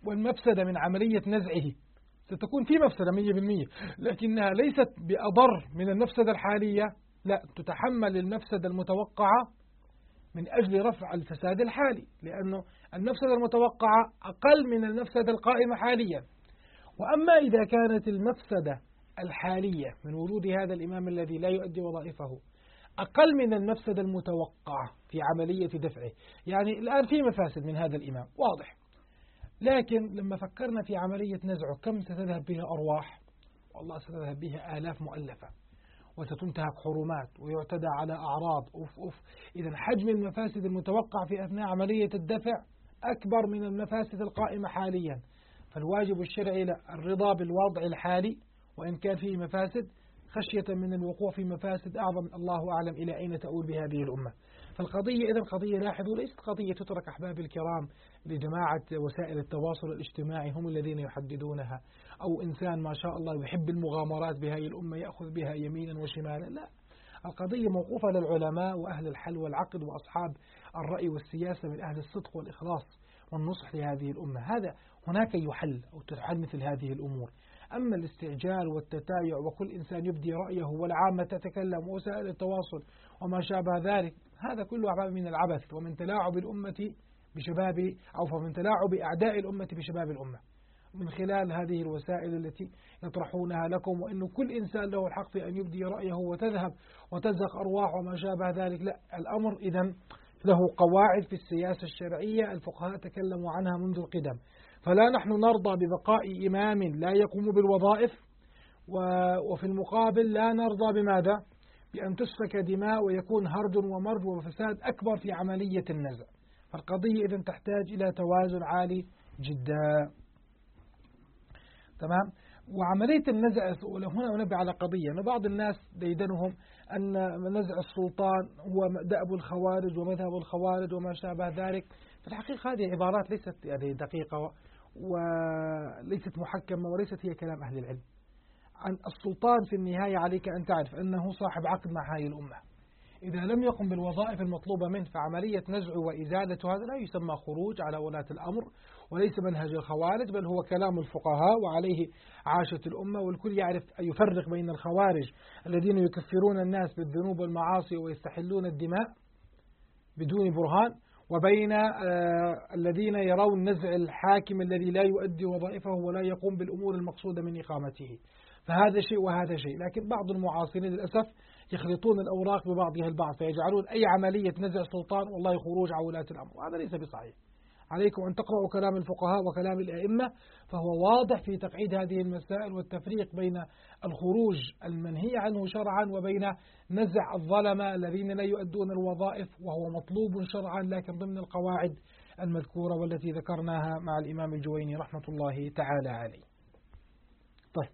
والمفسدة من عملية نزعه ستكون في مفسدة 100%، لكنها ليست بأضر من المفسدة الحالية، لا، تتحمل المفسدة المتوقعة من أجل رفع الفساد الحالي، لأنه المفسدة المتوقعة أقل من المفسدة القائمة حاليا. وأما إذا كانت المفسدة الحالية من وجود هذا الإمام الذي لا يؤدي وظائفه أقل من المفسدة المتوقعة في عملية دفعه، يعني الآن في مفاسد من هذا الإمام واضح، لكن لما فكرنا في عملية نزعه كم ستذهب بها أرواح؟ والله ستذهب بها آلاف مؤلفة، وستنتهك حرمات ويعتدى على أعراض. إذا حجم المفاسد المتوقع في أثناء عملية الدفع أكبر من المفاسد القائمة حاليا، فالواجب الشرعي الرضا بالوضع الحالي وإن كان فيه مفاسد، خشية من الوقوع في مفاسد أعظم الله أعلم إلى أين تؤول بهذه الأمة. فالقضية إذن قضية لاحظوا ليست قضية تترك أحباب الكرام لجماعة وسائل التواصل الاجتماعي هم الذين يحددونها، أو إنسان ما شاء الله يحب المغامرات بهذه الأمة يأخذ بها يمينا وشمالا، لا، القضية موقوفة للعلماء وأهل الحل والعقد وأصحاب الرأي والسياسة من أهل الصدق والإخلاص والنصح لهذه الأمة، هذا هناك يحل أو تحل مثل هذه الأمور. أما الاستعجال والتتابع وكل إنسان يبدي رأيه والعامة تتكلم وسائل التواصل وما شابه ذلك، هذا كله من العبث ومن تلاعب الأمة بشباب، أو فمن تلاعب أعداء الأمة بشباب الأمة من خلال هذه الوسائل التي يطرحونها لكم، وأنه كل إنسان له الحق في أن يبدي رأيه وتذهب وتزق أرواح وما شابه ذلك. لا، الأمر إذن له قواعد في السياسة الشرعية الفقهاء تكلموا عنها منذ القدم، فلا نحن نرضى ببقاء إمام لا يقوم بالوظائف، وفي المقابل لا نرضى بماذا؟ بأن تسفك دماء ويكون هرج ومرج وفساد أكبر في عملية النزع. فالقضية إذن تحتاج إلى توازن عالي جدا. تمام. وعملية النزع، هنا أنبه على قضية أن بعض الناس ديدنهم أن نزع السلطان هو دأب الخوارج ومذهب الخوارج وما شابه ذلك. في الحقيقة هذه عبارات ليست يعني دقيقة وليست محكمة وليست هي كلام أهل العلم. عن السلطان في النهاية عليك أن تعرف أنه صاحب عقد مع هذه الأمة، إذا لم يقم بالوظائف المطلوبة منه فعملية نزعه وإزالة هذا لا يسمى خروج على ولاة الأمر وليس منهج الخوارج، بل هو كلام الفقهاء وعليه عاشت الأمة، والكل يعرف أن يفرق بين الخوارج الذين يكفرون الناس بالذنوب والمعاصي ويستحلون الدماء بدون برهان، وبين الذين يرون نزع الحاكم الذي لا يؤدي وظائفه ولا يقوم بالأمور المقصودة من إقامته. فهذا شيء وهذا شيء، لكن بعض المعاصرين للأسف يخلطون الأوراق ببعضها البعض، فيجعلون أي عملية نزع سلطان والله خروج على ولاة الأمر، وهذا ليس بصحيح. عليكم أن تقرأوا كلام الفقهاء وكلام الأئمة، فهو واضح في تقعيد هذه المسائل والتفريق بين الخروج المنهي عنه شرعا وبين نزع الظلمة الذين لا يؤدون الوظائف، وهو مطلوب شرعا لكن ضمن القواعد المذكورة والتي ذكرناها مع الإمام الجويني رحمة الله تعالى عليه. طيب،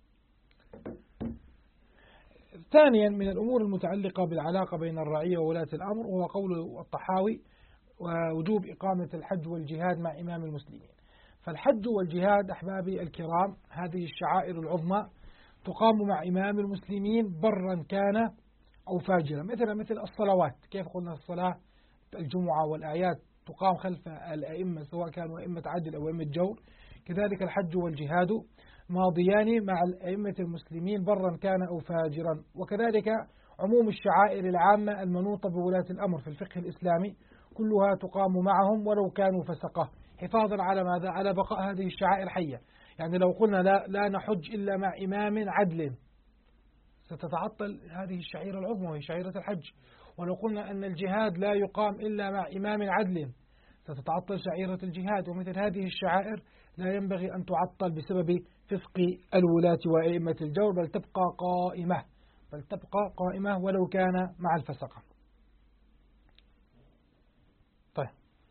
ثانيا من الأمور المتعلقة بالعلاقة بين الرعية وولاة الأمر وهو قول الطحاوي ووجوب إقامة الحج والجهاد مع إمام المسلمين. فالحج والجهاد أحبابي الكرام هذه الشعائر العظمى تقام مع إمام المسلمين برا كان أو فاجرا، مثل الصلوات، كيف قلنا الصلاة الجمعة والأعياد تقام خلف الأئمة سواء كانوا أئمة عدل أو أئمة جور، كذلك الحج والجهاد ماضيان مع الأئمة المسلمين برا كان أو فاجرا. وكذلك عموم الشعائر العامة المنوطة بولاة الأمر في الفقه الإسلامي كلها تقام معهم ولو كانوا فسقة، حفاظا على ماذا؟ على بقاء هذه الشعائر حية. يعني لو قلنا لا نحج إلا مع إمام عدل ستتعطل هذه الشعيرة العظمى وهي شعيرة الحج، ولو قلنا أن الجهاد لا يقام إلا مع إمام عدل ستتعطل شعيرة الجهاد. ومثل هذه الشعائر لا ينبغي أن تعطل بسبب فسق الولاة وأئمة الجور، بل تبقى قائمة ولو كان مع الفسقة. طيب،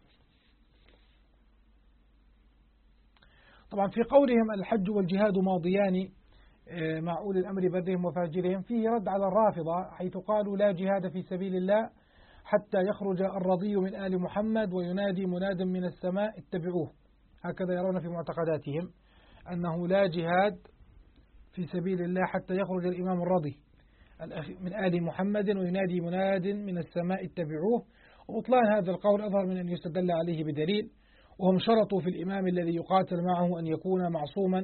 طبعا في قولهم الحج والجهاد ماضيان مع أولي الأمر برهم وفاجرهم فيه رد على الرافضة حيث قالوا لا جهاد في سبيل الله حتى يخرج الرضي من آل محمد وينادي مناد من السماء اتبعوه. هكذا يرون في معتقداتهم أنه لا جهاد في سبيل الله حتى يخرج الإمام الرضي من آل محمد وينادي مناد من السماء اتبعوه. وبطلان هذا القول أظهر من أن يستدل عليه بدليل، وهم شرطوا في الإمام الذي يقاتل معه أن يكون معصوما،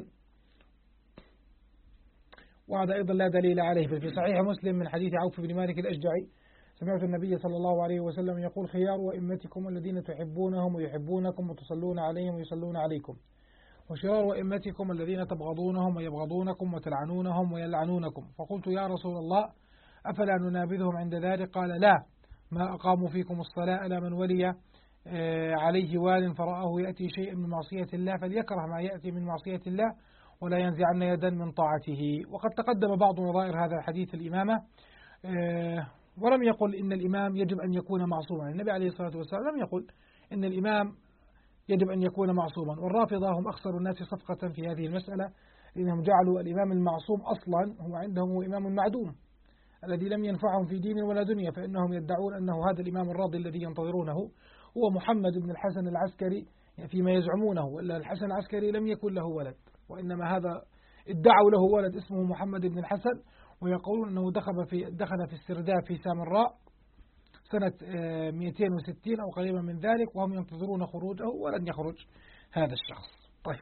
وهذا أيضا لا دليل عليه. بل في صحيح مسلم من حديث عوف بن مالك الأشجعي سمعت النبي صلى الله عليه وسلم يقول: خيار أئمتكم الذين تحبونهم ويحبونكم وتصلون عليهم ويصلون عليكم، وشرار أئمتكم الذين تبغضونهم ويبغضونكم وتلعنونهم ويلعنونكم. فقلت: يا رسول الله، أفلا ننابذهم عند ذلك؟ قال: لا، ما أقاموا فيكم الصلاة ألا من ولي عليه وال فرآه يأتي شيئا من معصية الله فليكره ما يأتي من معصية الله ولا ينزعن يدا من طاعته. وقد تقدم بعض نظائر هذا الحديث الإمامة، ولم يقل إن الإمام يجب أن يكون معصوما. النبي عليه الصلاة والسلام لم يقل إن الإمام يجب أن يكون معصوما. والرافضة هم أكثر الناس صفقة في هذه المسألة، لأنهم جعلوا الإمام المعصوم أصلا هو عندهم هو إمام معدوم الذي لم ينفعهم في دين ولا دنيا، فإنهم يدعون أنه هذا الإمام الراضي الذي ينتظرونه هو محمد بن الحسن العسكري فيما يزعمونه، وإلا الحسن العسكري لم يكن له ولد، وإنما هذا ادعوا له ولد اسمه محمد بن الحسن، ويقولون أنه دخل في السرداب في سامراء سنة 260 أو قريبا من ذلك، وهم ينتظرون خروجه ولن يخرج هذا الشخص. طيب،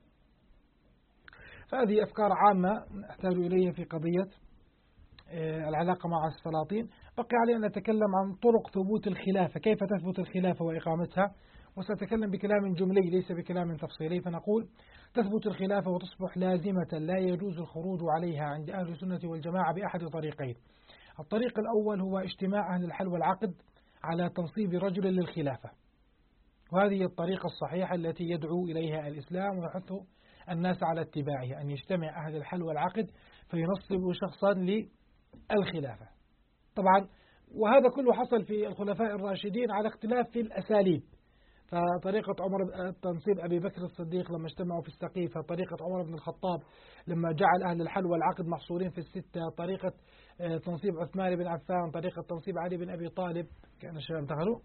فهذه أفكار عامة نحتاج إليها في قضية العلاقة مع السلاطين. بقي علينا أن نتكلم عن طرق ثبوت الخلافة، كيف تثبت الخلافة وإقامتها، وسأتكلم بكلام جملي ليس بكلام تفصيلي. فنقول: تثبت الخلافة وتصبح لازمة لا يجوز الخروج عليها عند أهل السنة والجماعة بأحد طريقين. الطريق الأول هو اجتماع أهل الحل والعقد على تنصيب رجل للخلافة، وهذه الطريقة الصحيحة التي يدعو إليها الإسلام ويحث الناس على اتباعها، أن يجتمع أهل الحل والعقد فينصبوا شخصا للخلافة. طبعا وهذا كله حصل في الخلفاء الراشدين على اختلاف في الأساليب. فطريقة عمر تنصيب أبي بكر الصديق لما اجتمعوا في السقيفة، طريقة عمر بن الخطاب لما جعل أهل الحل والعقد محصورين في الستة، طريقة تنصيب عثمان بن عفان، طريقة تنصيب علي بن أبي طالب. كان الشباب دخلوا.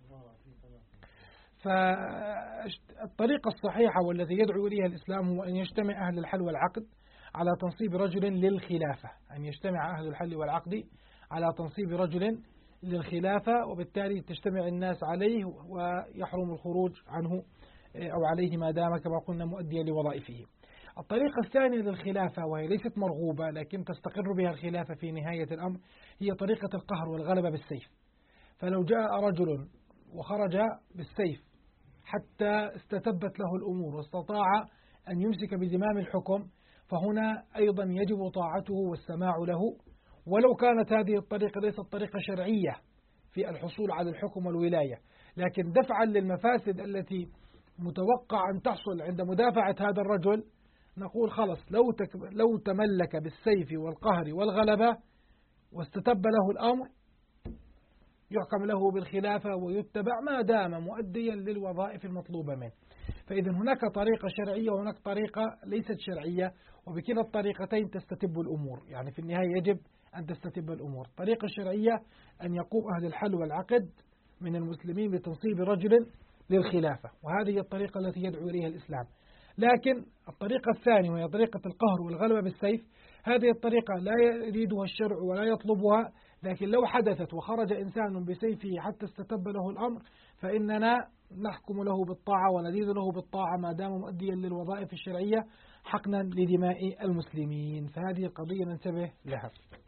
فالطريقة الصحيحة والتي يدعو إليها الإسلام هو أن يجتمع أهل الحل والعقد على تنصيب رجل للخلافة، أن يجتمع أهل الحل والعقد على تنصيب رجل للخلافة، وبالتالي تجتمع الناس عليه ويحرم الخروج عنه أو عليه ما دام كما قلنا مؤديا لوظائفه. الطريقة الثانية للخلافة، وهي ليست مرغوبة لكن تستقر بها الخلافة في نهاية الأمر، هي طريقة القهر والغلبة بالسيف. فلو جاء رجل وخرج بالسيف حتى استتبت له الأمور واستطاع أن يمسك بزمام الحكم، فهنا أيضا يجب طاعته والسماع له، ولو كانت هذه الطريقة ليست طريقة شرعية في الحصول على الحكم والولاية، لكن دفعا للمفاسد التي متوقع أن تحصل عند مدافعة هذا الرجل، نقول خلص لو تملك بالسيف والقهر والغلبة واستتب له الأمر يحكم له بالخلافة ويتبع ما دام مؤديا للوظائف المطلوبة منه. فإذا هناك طريقة شرعية وهناك طريقة ليست شرعية، وبكلا الطريقتين تستتب الأمور، يعني في النهاية يجب أن تستتب الأمور. الطريقة الشرعية أن يقوم أهل الحل والعقد من المسلمين بتنصيب رجل للخلافة، وهذه الطريقة التي يدعو إليها الإسلام. لكن الطريقة الثانية وهي طريقة القهر والغلبة بالسيف، هذه الطريقة لا يريدها الشرع ولا يطلبها، لكن لو حدثت وخرج إنسان بسيفه حتى استتب له الأمر فإننا نحكم له بالطاعة وندين له بالطاعة ما دام مؤديا للوظائف الشرعية حقنا لدماء المسلمين. فهذه القضية ننتبه لها.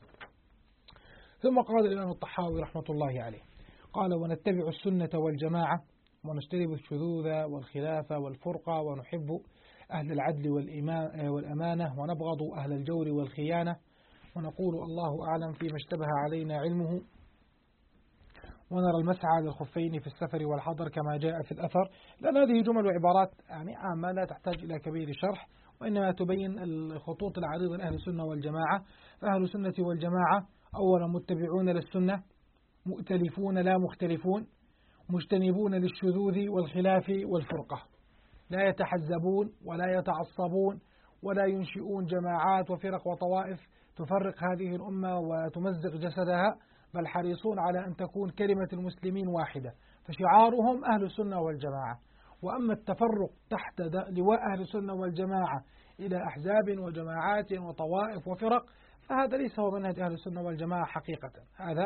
ثم قال الإمام الطحاوي رحمة الله عليه، قال: ونتبع السنة والجماعة ونجتنب الشذوذ والخلافة والفرقة، ونحب أهل العدل والأمانة، ونبغض أهل الجور والخيانة، ونقول الله أعلم فيما اشتبه علينا علمه، ونرى المسعى على الخفين في السفر والحضر كما جاء في الأثر. لأن هذه جمل وعبارات يعني عامة لا تحتاج إلى كبير شرح، وإنما تبين الخطوط العريضة لأهل السنة والجماعة. فأهل السنة والجماعة أولا متبعون للسنة، مؤتلفون لا مختلفون، مجتنبون للشذوذ والخلاف والفرقة، لا يتحزبون ولا يتعصبون ولا ينشئون جماعات وفرق وطوائف تفرق هذه الأمة وتمزق جسدها، بل حريصون على أن تكون كلمة المسلمين واحدة، فشعارهم أهل السنة والجماعة. وأما التفرق تحت لواء أهل السنة والجماعة إلى أحزاب وجماعات وطوائف وفرق، فهذا ليس هو منهج أهل السنة والجماعة حقيقة، هذا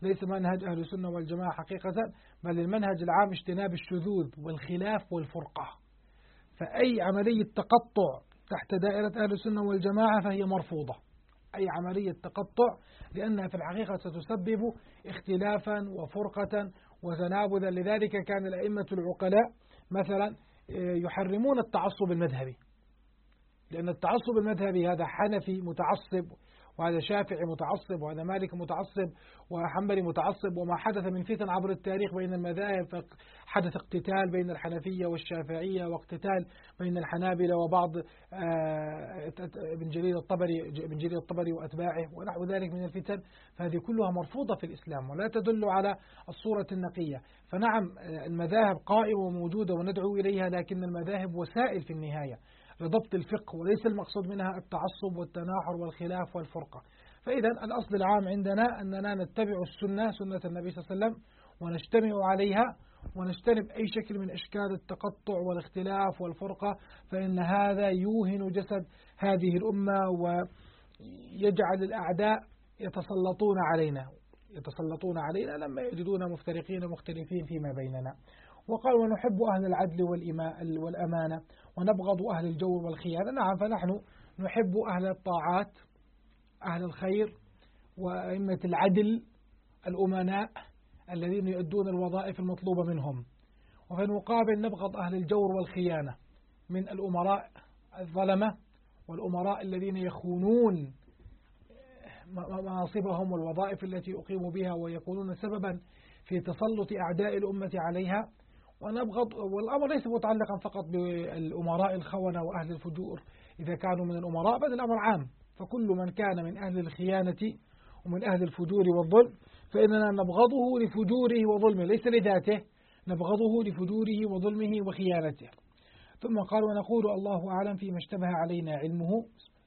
ليس منهج أهل السنة والجماعة حقيقة، بل المنهج العام اجتناب الشذوذ والخلاف والفرقة. فأي عملية تقطع تحت دائرة أهل السنة والجماعة فهي مرفوضة، أي عملية تقطع، لأنها في الحقيقة ستسبب اختلافا وفرقة وتنابذا. لذلك كان الأئمة العقلاء مثلا يحرمون التعصب المذهبي، لأن التعصب المذهبي هذا حنفي متعصب، وهذا شافعي متعصب، وهذا مالك متعصب، وحنبلي متعصب. وما حدث من فتن عبر التاريخ بين المذاهب، حدث اقتتال بين الحنفية والشافعية، واقتتال بين الحنابلة وبعض ابن جرير الطبري وأتباعه ونحو ذلك من الفتن. فهذه كلها مرفوضة في الإسلام ولا تدل على الصورة النقية. فنعم المذاهب قائمة وموجودة وندعو إليها، لكن المذاهب وسائل في النهاية لضبط الفقه، وليس المقصود منها التعصب والتناحر والخلاف والفرقة. فإذا الأصل العام عندنا أننا نتبع سنة النبي صلى الله عليه وسلم ونجتمع عليها، ونجتنب أي شكل من أشكال التقطع والاختلاف والفرقة، فإن هذا يوهن جسد هذه الأمة ويجعل الأعداء يتسلطون علينا لما يجدون مفترقين مختلفين فيما بيننا. وقال ونحب أهل العدل والأمانة ونبغض أهل الجور والخيانة. نعم، فنحن نحب أهل الطاعات، أهل الخير، وأئمة العدل الأمناء الذين يؤدون الوظائف المطلوبة منهم. وفي المقابل نبغض أهل الجور والخيانة من الأمراء الظلمة والأمراء الذين يخونون مناصبهم والوظائف التي أقيموا بها، ويكونون سببا في تسلط أعداء الأمة عليها. ونبغض، والأمر ليس متعلقا فقط بالأمراء الخونة وأهل الفجور إذا كانوا من الأمراء، بل الأمر عام. فكل من كان من أهل الخيانة ومن أهل الفجور والظلم فإننا نبغضه لفجوره وظلمه، ليس لذاته، نبغضه لفجوره وظلمه وخيانته. ثم قال ونقول الله أعلم فيما اشتبه علينا علمه.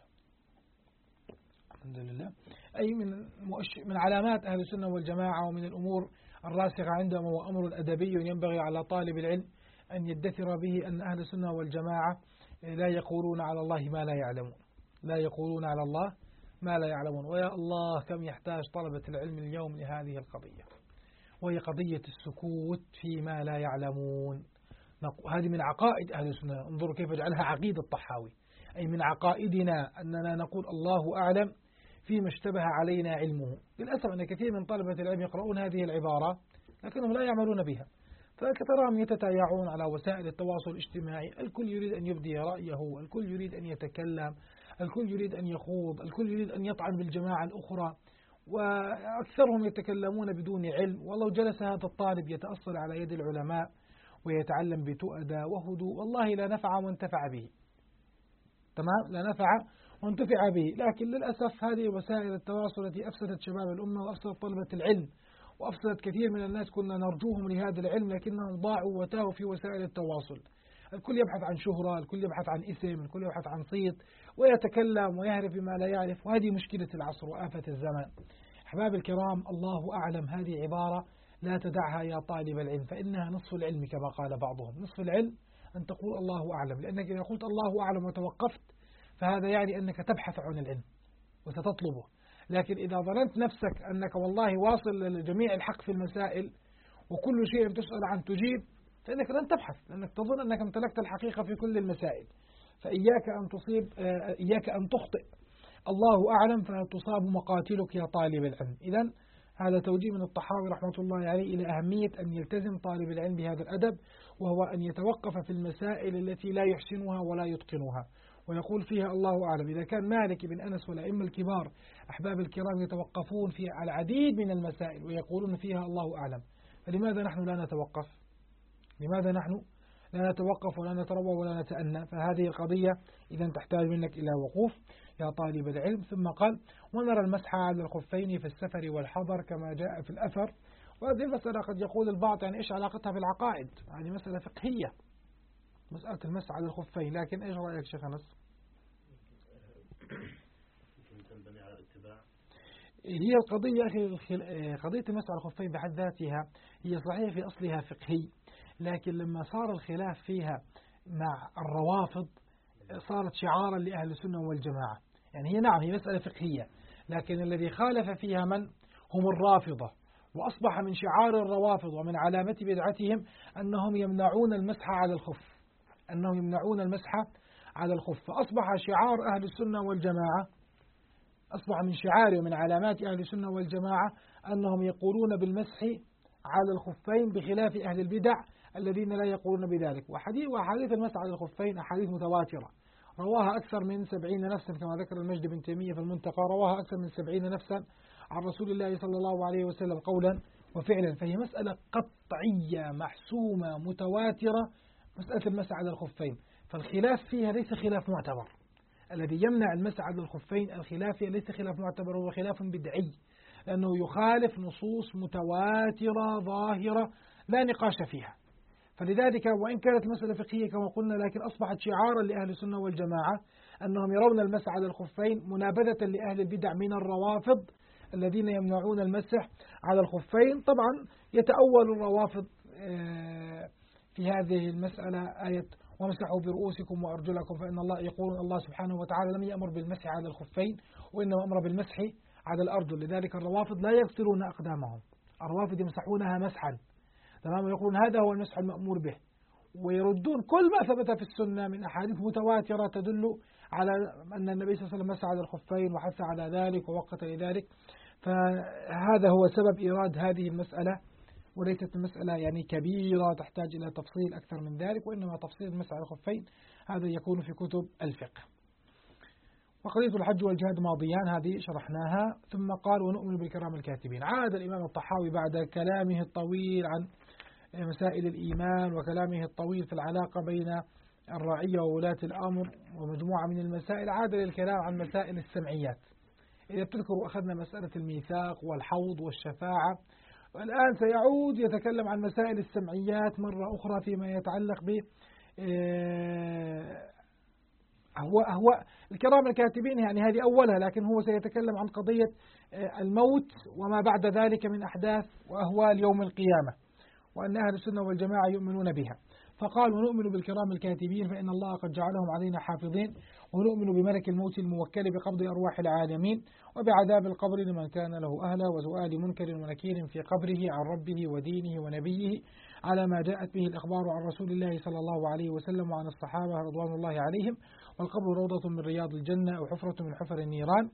الحمد لله. أي من علامات أهل السنة والجماعة ومن الأمور الراسخة عندهم هو أمر أدبي ينبغي على طالب العلم أن يدثر به، أن أهل السنة والجماعة لا يقولون على الله ما لا يعلمون، لا يقولون على الله ما لا يعلمون. ويا الله كم يحتاج طلبة العلم اليوم لهذه القضية، وهي قضية السكوت فيما لا يعلمون. هذه من عقائد أهل السنة. انظروا كيف جعلها عقيدة الطحاوي، أي من عقائدنا أننا نقول الله أعلم فيما اشتبه علينا علمه. للأسف أن كثير من طلبة العلم يقرؤون هذه العبارة لكنهم لا يعملون بها، فكثرهم يتتايعون على وسائل التواصل الاجتماعي، الكل يريد أن يبدي رأيه، الكل يريد أن يتكلم، الكل يريد أن يخوض، الكل يريد أن يطعن بالجماعة الأخرى، وأكثرهم يتكلمون بدون علم. والله جلس هذا الطالب يتأصل على يد العلماء ويتعلم بتؤدى وهدوء، والله لا نفع وانتفع به، تمام، لا نفع وانتفع به. لكن للأسف هذه وسائل التواصل التي أفسدت شباب الأمة وأفسدت طلبة العلم وأفسدت كثير من الناس كنا نرجوهم لهذا العلم لكنهم ضاعوا وتاهوا في وسائل التواصل. الكل يبحث عن شهرة، الكل يبحث عن اسم، الكل يبحث عن صيت، ويتكلم ويعرف بما لا يعرف. وهذه مشكلة العصر وآفة الزمان. أحباب الكرام، الله أعلم هذه عبارة لا تدعها يا طالب العلم، فإنها نصف العلم كما قال بعضهم. نصف العلم أن تقول الله أعلم، لأنك إذا قلت الله أعلم وتوقفت فهذا يعني أنك تبحث عن العلم وستطلبه. لكن إذا ظننت نفسك أنك والله واصل لجميع الحق في المسائل وكل شيء تسأل عن تجيب، فإنك لن تبحث، لأنك تظن أنك امتلكت الحقيقة في كل المسائل. فإياك أن تصيب، إياك أن تخطئ. الله أعلم فتصاب مقاتلك يا طالب العلم. إذن هذا توجيه من الطحاوي رحمة الله عليه إلى أهمية أن يلتزم طالب العلم بهذا الأدب، وهو أن يتوقف في المسائل التي لا يحسنها ولا يتقنها ويقول فيها الله أعلم. إذا كان مالك بن أنس والأئمة الكبار أحباب الكرام يتوقفون في العديد من المسائل ويقولون فيها الله أعلم، فلماذا نحن لا نتوقف؟ لماذا نحن لا نتوقف ولا نتروى ولا نتأنى؟ فهذه القضية إذا تحتاج منك إلى وقوف يا طالب العلم. ثم قال ونرى المسح على الخفين في السفر والحضر كما جاء في الأثر. وهذه المسألة قد يقول البعض يعني إيش علاقتها بالعقائد؟ هذه مسألة فقهية، مسألة المسح على الخفين، لكن إيش رأيك شيخ أنس؟ هي القضية قضية المسح على الخفين بحد ذاتها هي صحيح في أصلها فقهي، لكن لما صار الخلاف فيها مع الروافض صارت شعارا لأهل السنة والجماعة. يعني هي نعم هي مسألة فقهية، لكن الذي خالف فيها من هم الرافضة، وأصبح من شعار الروافض ومن علامة بدعتهم أنهم يمنعون المسح على الخف، أنهم يمنعون المسح على الخف. فأصبح شعار أهل السنة والجماعة، أصبح من شعار ومن علامات أهل السنة والجماعة أنهم يقولون بالمسح على الخفين، بخلاف أهل البدع الذين لا يقولون بذلك. وحديث المسح على الخفين أحاديث متواترة رواها أكثر من 70 نفسا، كما ذكر المجد بن تيمية في المنتقى، رواها أكثر من 70 نفسا عن رسول الله صلى الله عليه وسلم قولا وفعلا. فهي مسألة قطعية محسومة متواترة، مسألة المسح على الخفين، فالخلاف فيها ليس خلاف معتبر. الذي يمنع المسح على الخفين الخلاف فيها ليس خلاف معتبر، هو خلاف بدعي، لأنه يخالف نصوص متواترة ظاهرة لا نقاش فيها. فلذلك وإن كانت مسألة فقهية كما قلنا، لكن أصبحت شعارا لأهل السنة والجماعة أنهم يرون المسح على الخفين، منابذة لأهل البدع من الروافض الذين يمنعون المسح على الخفين. طبعا يتأول الروافض في هذه المسألة آية وامسحوا برؤوسكم وأرجلكم، فإن الله يقول الله سبحانه وتعالى لم يأمر بالمسح على الخفين وإنما أمر بالمسح على الأرجل. لذلك الروافض لا يغسلون أقدامهم، الروافض يمسحونها مسحا، تمام، يقولون هذا هو المسح المأمور به، ويردون كل ما ثبت في السنة من أحاديث متواترة تدل على أن النبي صلى الله عليه وسلم مسح على الخفين وحث على ذلك ووقت لذلك. فهذا هو سبب إيراد هذه المسألة، وليست المسألة يعني كبيرة تحتاج إلى تفصيل أكثر من ذلك، وإنما تفصيل المسح على الخفين هذا يكون في كتب الفقه. وقضية الحج والجهاد ماضيان هذه شرحناها. ثم قال ونؤمن بالكرام الكاتبين. عاد الإمام الطحاوي بعد كلامه الطويل عن مسائل الإيمان وكلامه الطويل في العلاقة بين الرعية وولاة الأمر ومجموعة من المسائل، عاد للكلام عن مسائل السمعيات. إذا تذكروا أخذنا مسألة الميثاق والحوض والشفاعة، والآن سيعود يتكلم عن مسائل السمعيات مرة أخرى فيما يتعلق ب هو الكرام الكاتبين، يعني هذه أولها، لكن هو سيتكلم عن قضية الموت وما بعد ذلك من أحداث وأهوال يوم القيامة، وأن أهل السنة والجماعة يؤمنون بها. فقال ونؤمن بالكرام الكاتبين فإن الله قد جعلهم علينا حافظين، ونؤمن بملك الموت الموكل بقبض أرواح العالمين، وبعذاب القبر لمن كان له أهله، وسؤال منكر ونكير في قبره عن ربه ودينه ونبيه على ما جاءت به الأخبار عن رسول الله صلى الله عليه وسلم وعن الصحابة رضوان الله عليهم، والقبر روضة من رياض الجنة أو حفرة من حفر النيران.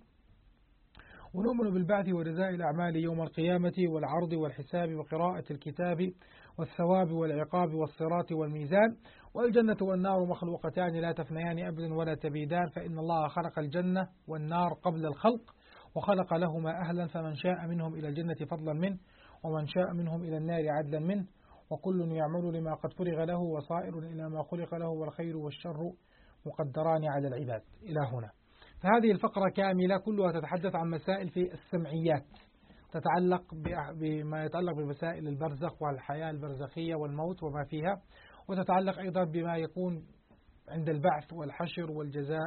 ونؤمن بالبعث وجزاء الأعمال يوم القيامة والعرض والحساب وقراءة الكتاب والثواب والعقاب والصراط والميزان، والجنة والنار مخلوقتان لا تفنيان أبدا ولا تبيدان، فإن الله خلق الجنة والنار قبل الخلق وخلق لهما أهلا، فمن شاء منهم إلى الجنة فضلا منه ومن شاء منهم إلى النار عدلا منه، وكل يعمل لما قد فرغ له وصائر إلى ما خلق له، والخير والشر مقدران على العباد. إلى هنا. فهذه الفقرة كاملة كلها تتحدث عن مسائل في السمعيات، تتعلق بما يتعلق بمسائل البرزخ والحياة البرزخية والموت وما فيها، وتتعلق أيضا بما يكون عند البعث والحشر والجزاء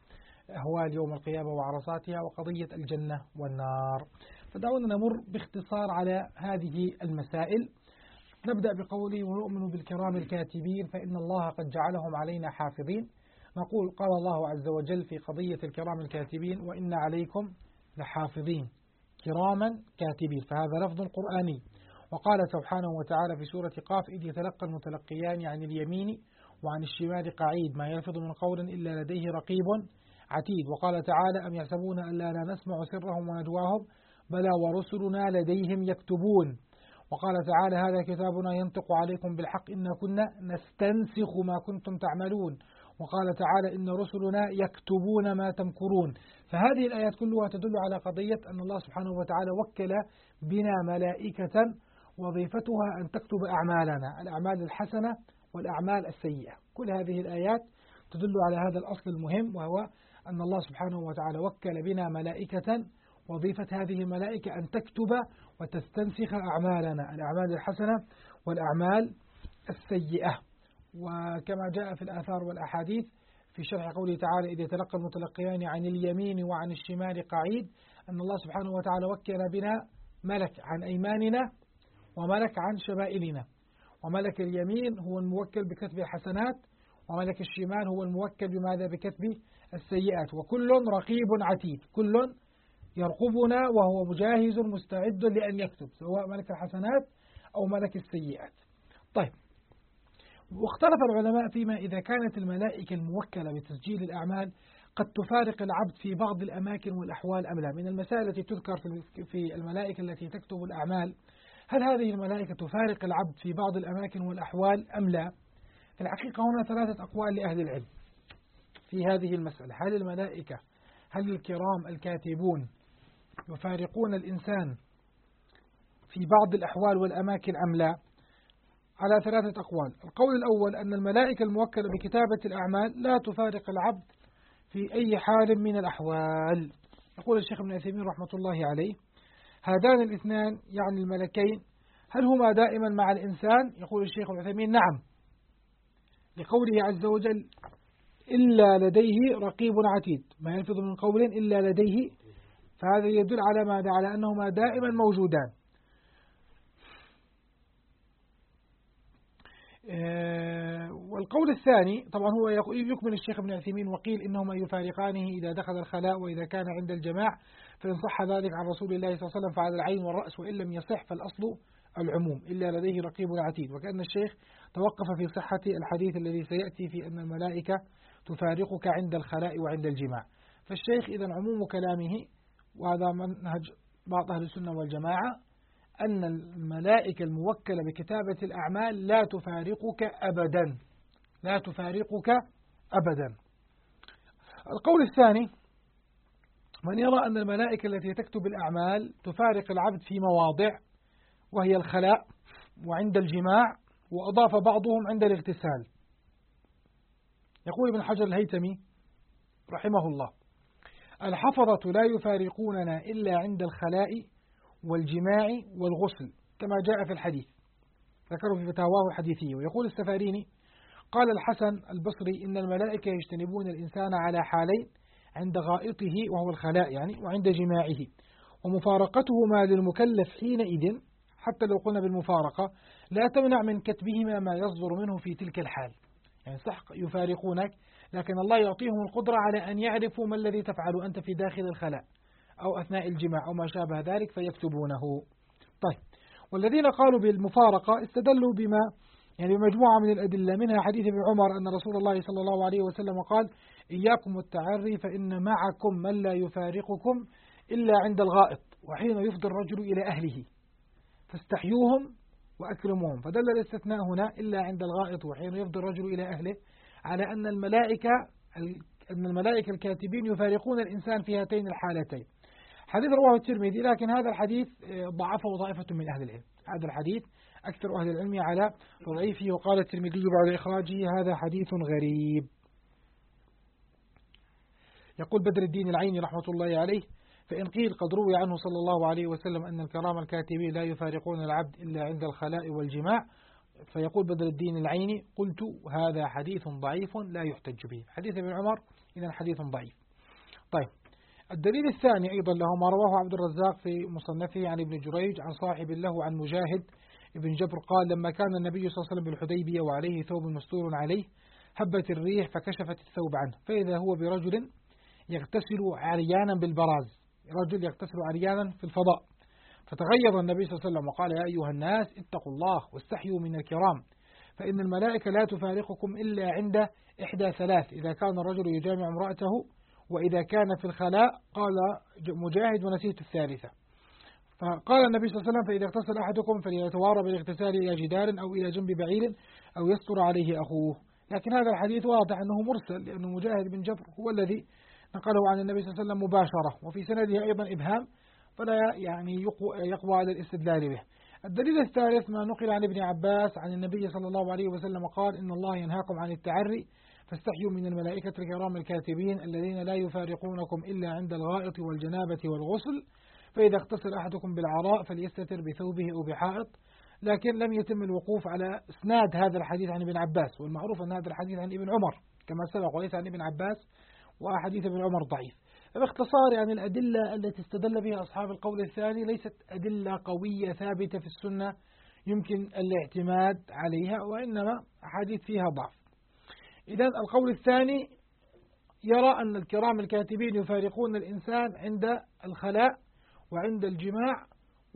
وأهوال يوم القيامة وعرصاتها وقضية الجنة والنار. فدعونا نمر باختصار على هذه المسائل. نبدأ بقوله ونؤمن بالكرام الكاتبين فإن الله قد جعلهم علينا حافظين. نقول قال الله عز وجل في قضية الكرام الكاتبين وإن عليكم لحافظين كراما كاتبين، فهذا لفظ قرآني. وقال سبحانه وتعالى في سورة قاف إذ يتلقى المتلقيان عن اليمين وعن الشمال قعيد ما يلفظ من قول إلا لديه رقيب عتيد. وقال تعالى أم يحسبون أن لا نسمع سرهم ونجواهم بلى ورسلنا لديهم يكتبون. وقال تعالى هذا كتابنا ينطق عليكم بالحق إنا كنا نستنسخ ما كنتم تعملون. وقال تعالى إن رسلنا يكتبون ما تمكرون. فهذه الآيات كلها تدل على قضية أن الله سبحانه وتعالى وكل بنا ملائكة وظيفتها أن تكتب أعمالنا، الأعمال الحسنة والأعمال السيئة. كل هذه الآيات تدل على هذا الأصل المهم، وهو أن الله سبحانه وتعالى وكل بنا ملائكة، وظيفة هذه الملائكة أن تكتب وتستنسخ أعمالنا، الأعمال الحسنة والأعمال السيئة. وكما جاء في الآثار والأحاديث في شرح قوله تعالى إذ يتلقى المتلقيان عن اليمين وعن الشمال قعيد، أن الله سبحانه وتعالى وكل بنا ملك عن أيماننا وملك عن شمائلنا، وملك اليمين هو الموكل بكتب الحسنات، وملك الشمال هو الموكل بماذا؟ بكتب السيئات. وكل رقيب عتيد، كل يرقبنا وهو مجاهز مستعد لأن يكتب، سواء ملك الحسنات أو ملك السيئات. طيب، واختلف العلماء فيما إذا كانت الملائكة الموكلة بتسجيل الأعمال قد تفارق العبد في بعض الأماكن والأحوال أم لا. من المسائل التي تذكر في الملائكة التي تكتب الأعمال، هل هذه الملائكة تفارق العبد في بعض الأماكن والأحوال أم لا؟ في الحقيقة هنا ثلاثة أقوال لأهل العلم في هذه المسألة. هل الملائكة، هل الكرام الكاتبون يفارقون الإنسان في بعض الأحوال والأماكن أم لا؟ على ثلاثة أقوال. القول الأول أن الملائكة الموكلة بكتابة الأعمال لا تفارق العبد في أي حال من الأحوال. يقول الشيخ ابن عثيمين رحمة الله عليه: هذان الاثنان يعني الملكين هل هما دائما مع الإنسان؟ يقول الشيخ ابن عثيمين: نعم، لقوله عز وجل: إلا لديه رقيب عتيد، ما يلفظ من قول إلا لديه، فهذا يدل على ماذا؟ على أنهما دائما موجودان. والقول الثاني طبعا هو يكمل الشيخ ابن عثيمين وقيل إنهما يفارقانه إذا دخل الخلاء وإذا كان عند الجماع، فإن صح ذلك عن رسول الله صلى الله عليه وسلم فعلى العين والرأس، وإن لم يصح فالأصل العموم إلا لديه رقيب عتيد. وكأن الشيخ توقف في صحة الحديث الذي سيأتي في أن الملائكة تفارقك عند الخلاء وعند الجماع. فالشيخ إذن عموم كلامه، وهذا منهج بعض أهل السنة والجماعة، أن الملائكة الموكلة بكتابة الأعمال لا تفارقك أبدا، لا تفارقك أبدا. القول الثاني من يرى أن الملائكة التي تكتب الأعمال تفارق العبد في مواضع، وهي الخلاء وعند الجماع، وأضاف بعضهم عند الاغتسال. يقول ابن حجر الهيثمي رحمه الله: الحفظة لا يفارقوننا إلا عند الخلاء والجماع والغسل كما جاء في الحديث، ذكروا في فتاواه الحديثية. ويقول السفاريني: قال الحسن البصري: إن الملائكة يجتنبون الإنسان على حالين: عند غائطه وهو الخلاء يعني، وعند جماعه، ومفارقتهما للمكلف حينئذ حتى لو قلنا بالمفارقة لا تمنع من كتبهما ما يصدر منه في تلك الحال. يعني صح يفارقونك، لكن الله يعطيهم القدرة على أن يعرفوا ما الذي تفعل أنت في داخل الخلاء أو أثناء الجماع أو ما شابه ذلك فيكتبونه. طيب، والذين قالوا بالمفارقة استدلوا بمجموعة من الأدلة، منها حديث ابن عمر أن رسول الله صلى الله عليه وسلم قال: إياكم والتعري فإن معكم من لا يفارقكم إلا عند الغائط وحين يفضي الرجل إلى أهله فاستحيوهم وأكرموهم. فدل الاستثناء هنا إلا عند الغائط وحين يفضي الرجل إلى أهله على أن الملائكة الكاتبين يفارقون الإنسان في هاتين الحالتين. حديث رواه الترمذي، لكن هذا الحديث ضعفه طائفة من أهل العلم. هذا الحديث أكثر أهل العلم على ضعيفه، وقال الترمذي بعد إخراجه: هذا حديث غريب. يقول بدر الدين العيني رحمة الله عليه: فإن قيل قد روي عنه صلى الله عليه وسلم أن الكرام الكاتبين لا يفارقون العبد إلا عند الخلاء والجماع، فيقول بدر الدين العيني: قلت هذا حديث ضعيف لا يحتج به. حديث ابن عمر إذن حديث ضعيف. طيب، الدليل الثاني أيضا له ما رواه عبد الرزاق في مصنفه عن ابن جريج عن صاحب له عن مجاهد ابن جبر قال: لما كان النبي صلى الله عليه وسلم بالحديبية وعليه ثوب مستور عليه هبت الريح فكشفت الثوب عنه، فإذا هو برجل يغتسل عريانا بالبراز، رجل يغتسل عريانا في الفضاء، فتغيظ النبي صلى الله عليه وسلم وقال: يا أيها الناس اتقوا الله واستحيوا من الكرام، فإن الملائكة لا تفارقكم إلا عند إحدى ثلاث: إذا كان الرجل يجامع امرأته، وإذا كان في الخلاء. قال مجاهد: ونسيت الثالثة. فقال النبي صلى الله عليه وسلم: فإذا اغتسل أحدكم فليتوارى بالاغتسال إلى جدار أو إلى جنب بعير أو يستر عليه أخوه. لكن هذا الحديث واضح أنه مرسل، لأن مجاهد بن جبر هو الذي نقله عن النبي صلى الله عليه وسلم مباشرة، وفي سنده أيضا إبهام، فلا يقوى على الاستدلال به. الدليل الثالث ما نقل عن ابن عباس عن النبي صلى الله عليه وسلم قال: إن الله ينهاكم عن التعري فاستحيوا من الملائكة الكرام الكاتبين الذين لا يفارقونكم إلا عند الغائط والجنابة والغسل، فإذا اغتسل أحدكم بالعراء فليستتر بثوبه أو بحائط. لكن لم يتم الوقوف على إسناد هذا الحديث عن ابن عباس، والمعروف أن هذا الحديث عن ابن عمر كما سبق وليس عن ابن عباس، وحديث ابن عمر ضعيف. باختصار يعني الأدلة التي استدل بها أصحاب القول الثاني ليست أدلة قوية ثابتة في السنة يمكن الاعتماد عليها، وإنما أحاديث فيها ضعف. إذن القول الثاني يرى أن الكرام الكاتبين يفارقون الإنسان عند الخلاء وعند الجماع،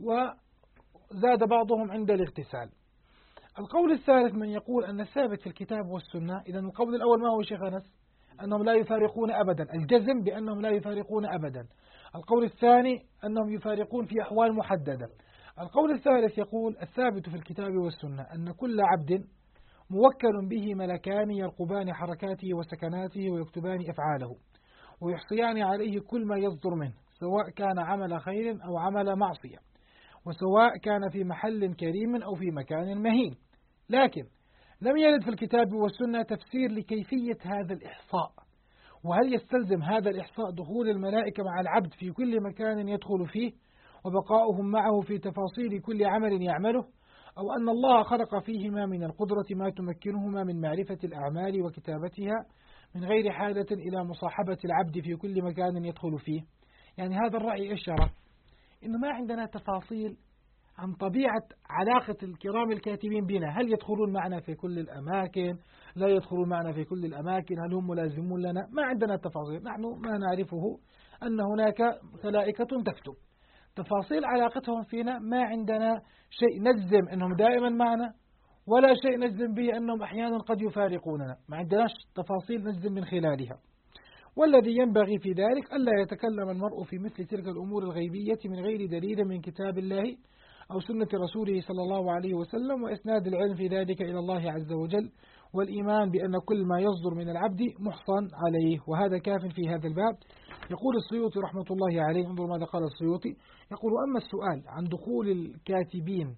وزاد بعضهم عند الاغتسال. القول الثالث من يقول أن الثابت في الكتاب والسنة. إذن القول الأول ما هو شيخ أنس؟ أنهم لا يفارقون أبدا، الجزم بأنهم لا يفارقون أبدا. القول الثاني أنهم يفارقون في أحوال محددة. القول الثالث يقول الثابت في الكتاب والسنة أن كل عبد موكل به ملكان يرقبان حركاته وسكناته ويكتبان أفعاله ويحصيان عليه كل ما يصدر منه، سواء كان عمل خير أو عمل معصية، وسواء كان في محل كريم أو في مكان مهين. لكن لم يرد في الكتاب والسنة تفسير لكيفية هذا الإحصاء، وهل يستلزم هذا الإحصاء دخول الملائكة مع العبد في كل مكان يدخل فيه وبقاؤهم معه في تفاصيل كل عمل يعمله، أو أن الله خلق فيهما من القدرة ما تمكنهما من معرفة الأعمال وكتابتها من غير حاجة إلى مصاحبة العبد في كل مكان يدخل فيه. يعني هذا الرأي إشارة إنه ما عندنا تفاصيل عن طبيعة علاقة الكرام الكاتبين بنا، هل يدخلون معنا في كل الأماكن، لا يدخلون معنا في كل الأماكن، هل هم ملازمون لنا، ما عندنا تفاصيل. نحن ما نعرفه أن هناك ملائكة تكتب. تفاصيل علاقتهم فينا ما عندنا شيء نجزم أنهم دائما معنا، ولا شيء نجزم به أنهم أحيانا قد يفارقوننا، ما عندناش تفاصيل نجزم من خلالها. والذي ينبغي في ذلك ألا يتكلم المرء في مثل تلك الأمور الغيبية من غير دليل من كتاب الله أو سنة رسوله صلى الله عليه وسلم، وإسناد العلم في ذلك إلى الله عز وجل، والإيمان بأن كل ما يصدر من العبد محصن عليه. وهذا كاف في هذا الباب. يقول السيوطي رحمة الله عليه، انظر ماذا قال السيوطي، يقول: أما السؤال عن دخول الكاتبين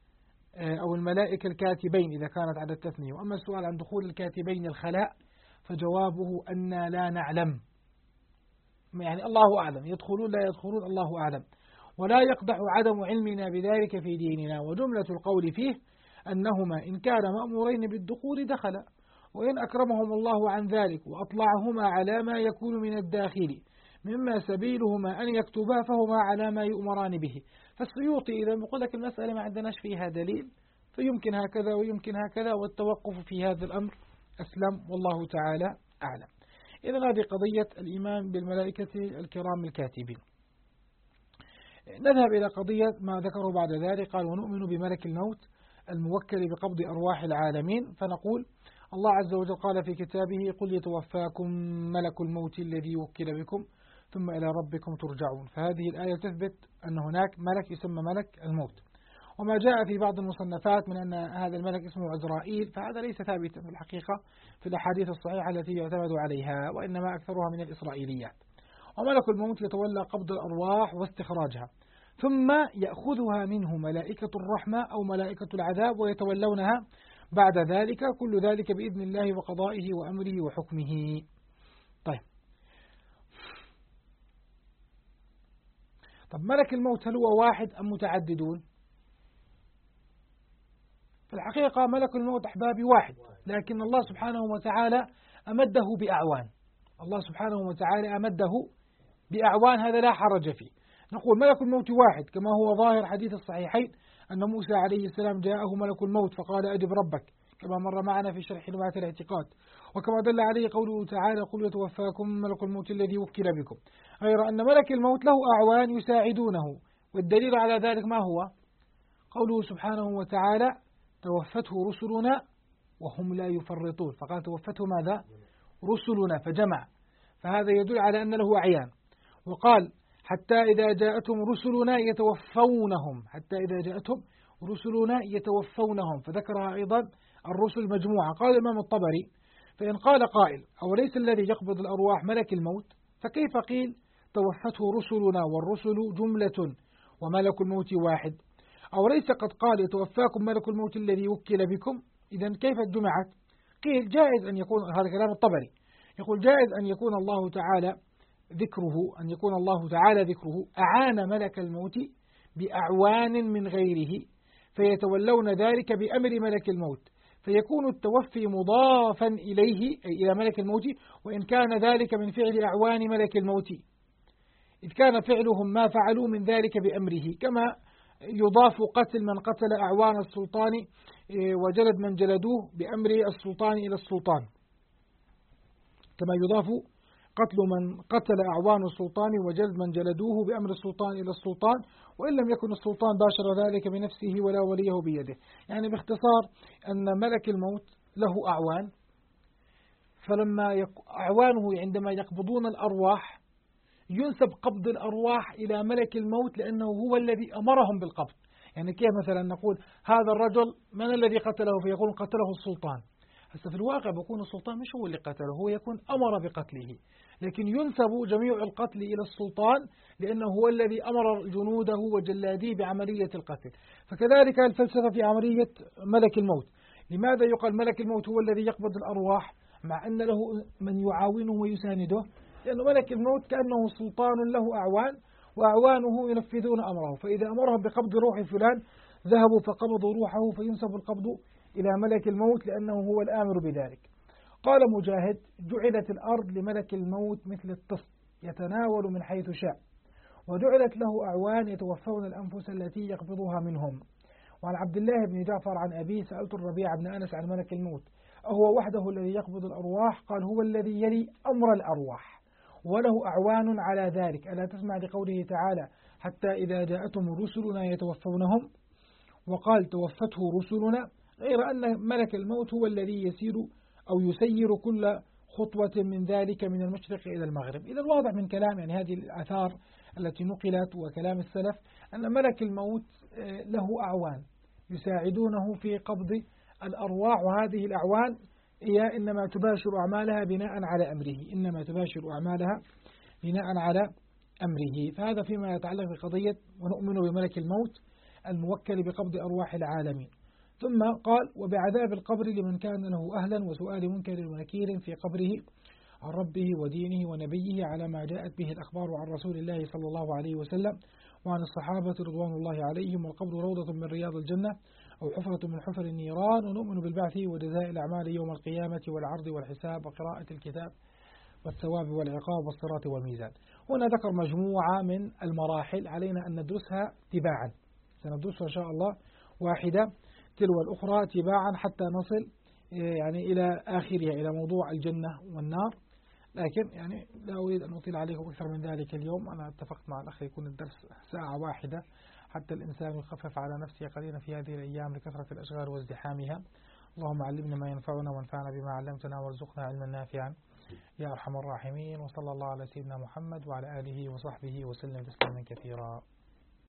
أو الملائكة الكاتبين إذا كانت على التثنية، وأما السؤال عن دخول الكاتبين الخلاء فجوابه أن لا نعلم، يعني الله أعلم، يدخلون لا يدخلون الله أعلم، ولا يقدح عدم علمنا بذلك في ديننا. وجملة القول فيه أنهما إن كان مأمورين بالدخول دخل، وإن أكرمهم الله عن ذلك وأطلعهما على ما يكون من الداخل مما سبيلهما أن يكتبا فهما على ما يؤمران به. فالسيوطي إذا يقول لك المسألة ما عندناش فيها دليل، فيمكن هكذا ويمكن هكذا، والتوقف في هذا الأمر أسلم، والله تعالى أعلم. إذا هذه قضية الإيمان بالملائكة الكرام الكاتبين. نذهب إلى قضية ما ذكره بعد ذلك. قال: ونؤمن بملك الموت الموكل بقبض أرواح العالمين. فنقول: الله عز وجل قال في كتابه: قل يتوفاكم ملك الموت الذي وكل بكم ثم إلى ربكم ترجعون. فهذه الآية تثبت أن هناك ملك يسمى ملك الموت. وما جاء في بعض المصنفات من أن هذا الملك اسمه عزرائيل، فهذا ليس ثابتا في الحقيقة في الأحاديث الصحيحة التي يعتمد عليها، وإنما أكثرها من الإسرائيليات. وملك الموت يتولى قبض الأرواح واستخراجها، ثم يأخذها منه ملائكة الرحمة أو ملائكة العذاب ويتولونها بعد ذلك، كل ذلك بإذن الله وقضائه وأمره وحكمه. طب ملك الموت هل هو واحد أم متعددون؟ في الحقيقة ملك الموت أحبابي واحد، لكن الله سبحانه وتعالى أمده بأعوان. الله سبحانه وتعالى أمده بأعوان، هذا لا حرج فيه. نقول ملك الموت واحد، كما هو ظاهر حديث الصحيحين أن موسى عليه السلام جاءه ملك الموت فقال: أجب ربك، كما مر معنا في شرح لمعة الاعتقاد. وكما دل عليه قوله تعالى: قل يتوفاكم ملك الموت الذي وكل بكم، غير أن ملك الموت له أعوان يساعدونه. والدليل على ذلك ما هو؟ قوله سبحانه وتعالى: توفته رسلنا وهم لا يفرطون. فقال توفته ماذا؟ رسلنا، فجمع، فهذا يدل على أن له أعيان. وقال: حتى إذا جاءتهم رسلنا يتوفونهم، حتى إذا جاءتهم رسلنا يتوفونهم، فذكرها أيضا الرسل مجموعة. قال الإمام الطبري: فإن قال قائل: أوليس الذي يقبض الأرواح ملك الموت؟ فكيف قيل توفته رسلنا والرسل جملة وملك الموت واحد؟ أوليس قد قال: يتوفاكم ملك الموت الذي وكل بكم؟ إذن كيف جمعت؟ قيل: جائز أن يكون، هذا كلام الطبري، يقول جائز أن يكون الله تعالى ذكره أعان ملك الموت بأعوان من غيره فيتولون ذلك بأمر ملك الموت، فيكون التوفي مضافا إليه أي إلى ملك الموت، وإن كان ذلك من فعل أعوان ملك الموت، إذ كان فعلهم ما فعلوا من ذلك بأمره، كما يضاف قتل من قتل أعوان السلطان وجلد من جلدوه بأمر السلطان إلى السلطان، كما يضاف قتل من قتل أعوان السلطان وجلد من جلدوه بأمر السلطان إلى السلطان، وإن لم يكن السلطان باشر ذلك بنفسه ولا وليه بيده. يعني باختصار أن ملك الموت له أعوان، فلما أعوانه عندما يقبضون الأرواح ينسب قبض الأرواح إلى ملك الموت لأنه هو الذي أمرهم بالقبض. يعني كيف مثلا نقول هذا الرجل من الذي قتله، فيقول قتله السلطان. هسه في الواقع بيكون السلطان مش هو اللي قتله، هو يكون أمر بقتله، لكن ينسب جميع القتل إلى السلطان لأنه هو الذي أمر جنوده وجلاديه بعملية القتل. فكذلك الفلسفة في عملية ملك الموت. لماذا يقال ملك الموت هو الذي يقبض الأرواح مع أن له من يعاونه ويسانده؟ لأن ملك الموت كأنه سلطان له أعوان، وأعوانه ينفذون أمره، فإذا أمرهم بقبض روح فلان ذهبوا فقبضوا روحه، فينسب القبض إلى ملك الموت لأنه هو الآمر بذلك. قال مجاهد: جعلت الأرض لملك الموت مثل الطست يتناول من حيث شاء، وجعلت له أعوان يتوفون الأنفس التي يقبضها منهم. وعن عبد الله بن جعفر عن أبيه: سألت الربيع بن أنس عن ملك الموت أهو وحده الذي يقبض الأرواح؟ قال: هو الذي يلي أمر الأرواح وله أعوان على ذلك. ألا تسمع لقوله تعالى: حتى إذا جاءتهم رسلنا يتوفونهم. وقال: توفته رسلنا، غير أن ملك الموت هو الذي يسير أو يسير كل خطوة من ذلك من المشرق إلى المغرب. إذا الواضح من كلام يعني هذه الآثار التي نقلت وكلام السلف أن ملك الموت له أعوان يساعدونه في قبض الأرواح، وهذه الأعوان هي إنما تباشر أعمالها بناء على أمره، إنما تباشر أعمالها بناء على أمره. فهذا فيما يتعلق بقضية ونؤمن بملك الموت الموكل بقبض أرواح العالمين. ثم قال: وبعذاب القبر لمن كان له أهلا، وسؤال منكر ونكير في قبره عن ربه ودينه ونبيه على ما جاءت به الأخبار عن رسول الله صلى الله عليه وسلم وعن الصحابة رضوان الله عليهم. والقبر روضة من رياض الجنة أو حفرة من حفر النيران. ونؤمن بالبعث وجزاء الأعمال يوم القيامة والعرض والحساب وقراءة الكتاب والثواب والعقاب والصراط والميزان. هنا ذكر مجموعة من المراحل علينا أن ندرسها تباعا، سندرسها إن شاء الله واحدة تلو الأخرى تباعا حتى نصل يعني إلى آخرها، إلى موضوع الجنة والنار. لكن يعني لا أريد أن أطيل عليكم أكثر من ذلك اليوم. أنا اتفقت مع الأخ يكون الدرس ساعة واحدة حتى الإنسان يخفف على نفسه قليلا في هذه الأيام لكثرة الأشغال وازدحامها. اللهم علمنا ما ينفعنا وانفعنا بما علمتنا وارزقنا علما نافعا يا أرحم الراحمين. وصلى الله على سيدنا محمد وعلى آله وصحبه وسلم تسليما كثيرا.